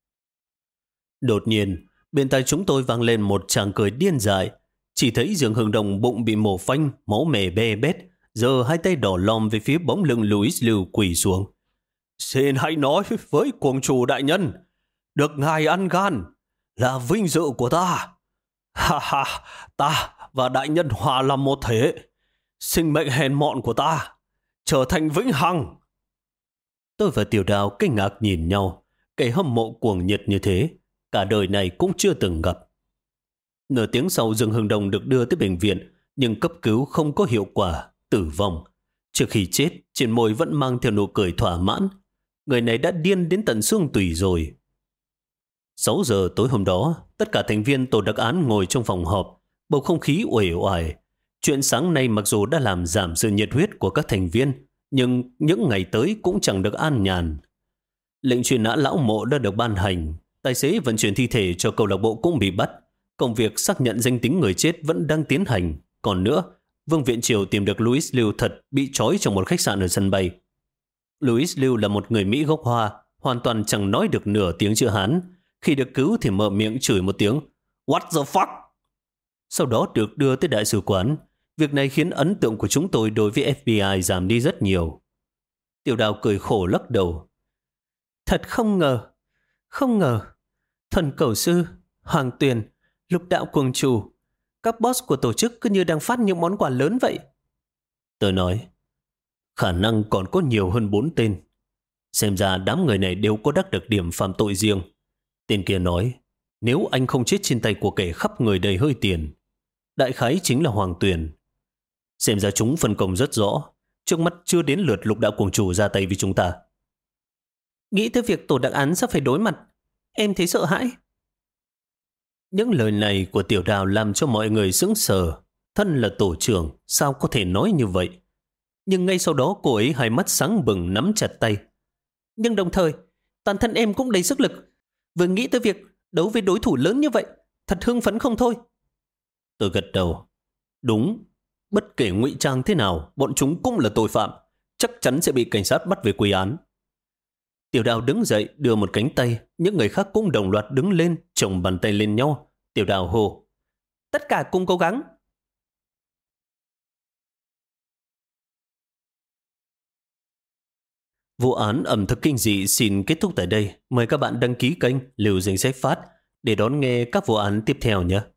Đột nhiên, bên tai chúng tôi vang lên một tràng cười điên dại. Chỉ thấy Dương Hưng Đồng bụng bị mổ phanh, máu mề bê bết, giờ 2 tay đỏ lòm về phía bóng lưng Louis Liu quỳ xuống. Xin hãy nói với quận chủ đại nhân, được ngài ăn gan là vinh dự của ta. Ha ha, ta và đại nhân hòa làm một thể. Sinh mệnh hèn mọn của ta trở thành vĩnh hằng. Tôi và Tiểu Đào kinh ngạc nhìn nhau. Cái hâm mộ cuồng nhiệt như thế, cả đời này cũng chưa từng gặp. Nửa tiếng sau, Dương Hưng Đồng được đưa tới bệnh viện, nhưng cấp cứu không có hiệu quả, tử vong. Trước khi chết, trên môi vẫn mang theo nụ cười thỏa mãn. Người này đã điên đến tận xương tủy rồi. 6 giờ tối hôm đó, tất cả thành viên tổ đặc án ngồi trong phòng họp, bầu không khí uể oải. Chuyện sáng nay mặc dù đã làm giảm sự nhiệt huyết của các thành viên, nhưng những ngày tới cũng chẳng được an nhàn. Lệnh truy nã lão mộ đã được ban hành, tài xế vận chuyển thi thể cho câu lạc bộ cũng bị bắt. Công việc xác nhận danh tính người chết vẫn đang tiến hành. Còn nữa, Vương Viện Triều tìm được Louis Liu thật bị trói trong một khách sạn ở sân bay. Louis Liu là một người Mỹ gốc Hoa, hoàn toàn chẳng nói được nửa tiếng chữ Hán. Khi được cứu thì mở miệng chửi một tiếng What the fuck? Sau đó được đưa tới đại sứ quán. Việc này khiến ấn tượng của chúng tôi đối với FBI giảm đi rất nhiều. Tiểu Đào cười khổ lắc đầu. Thật không ngờ. Thần Cẩu Sư, Hoàng Tuyền, Lục Đạo Cuồng Chủ, các boss của tổ chức cứ như đang phát những món quà lớn vậy. Tôi nói, khả năng còn có nhiều hơn 4 tên. Xem ra đám người này đều có đắc đặc điểm phạm tội riêng. Tên kia nói, nếu anh không chết trên tay của kẻ khắp người đầy hơi tiền, đại khái chính là Hoàng Tuyền. Xem ra chúng phân công rất rõ, trước mắt chưa đến lượt Lục Đạo Cuồng Chủ ra tay với chúng ta. Nghĩ tới việc tổ đặc án sắp phải đối mặt, em thấy sợ hãi. Những lời này của Tiểu Đào làm cho mọi người sững sờ. Thân là tổ trưởng, sao có thể nói như vậy? Nhưng ngay sau đó cô ấy hai mắt sáng bừng nắm chặt tay. Nhưng đồng thời, toàn thân em cũng đầy sức lực. Vừa nghĩ tới việc đấu với đối thủ lớn như vậy, thật hưng phấn không thôi. Tôi gật đầu. Đúng, bất kể ngụy trang thế nào, bọn chúng cũng là tội phạm. Chắc chắn sẽ bị cảnh sát bắt về quy án. Tiểu Đào đứng dậy, đưa một cánh tay. Những người khác cũng đồng loạt đứng lên, chồng bàn tay lên nhau. Tiểu Đào hô. Tất cả cùng cố gắng. Vụ án ẩm thực kinh dị xin kết thúc tại đây. Mời các bạn đăng ký kênh Lưu Danh Sách Phát để đón nghe các vụ án tiếp theo nhé.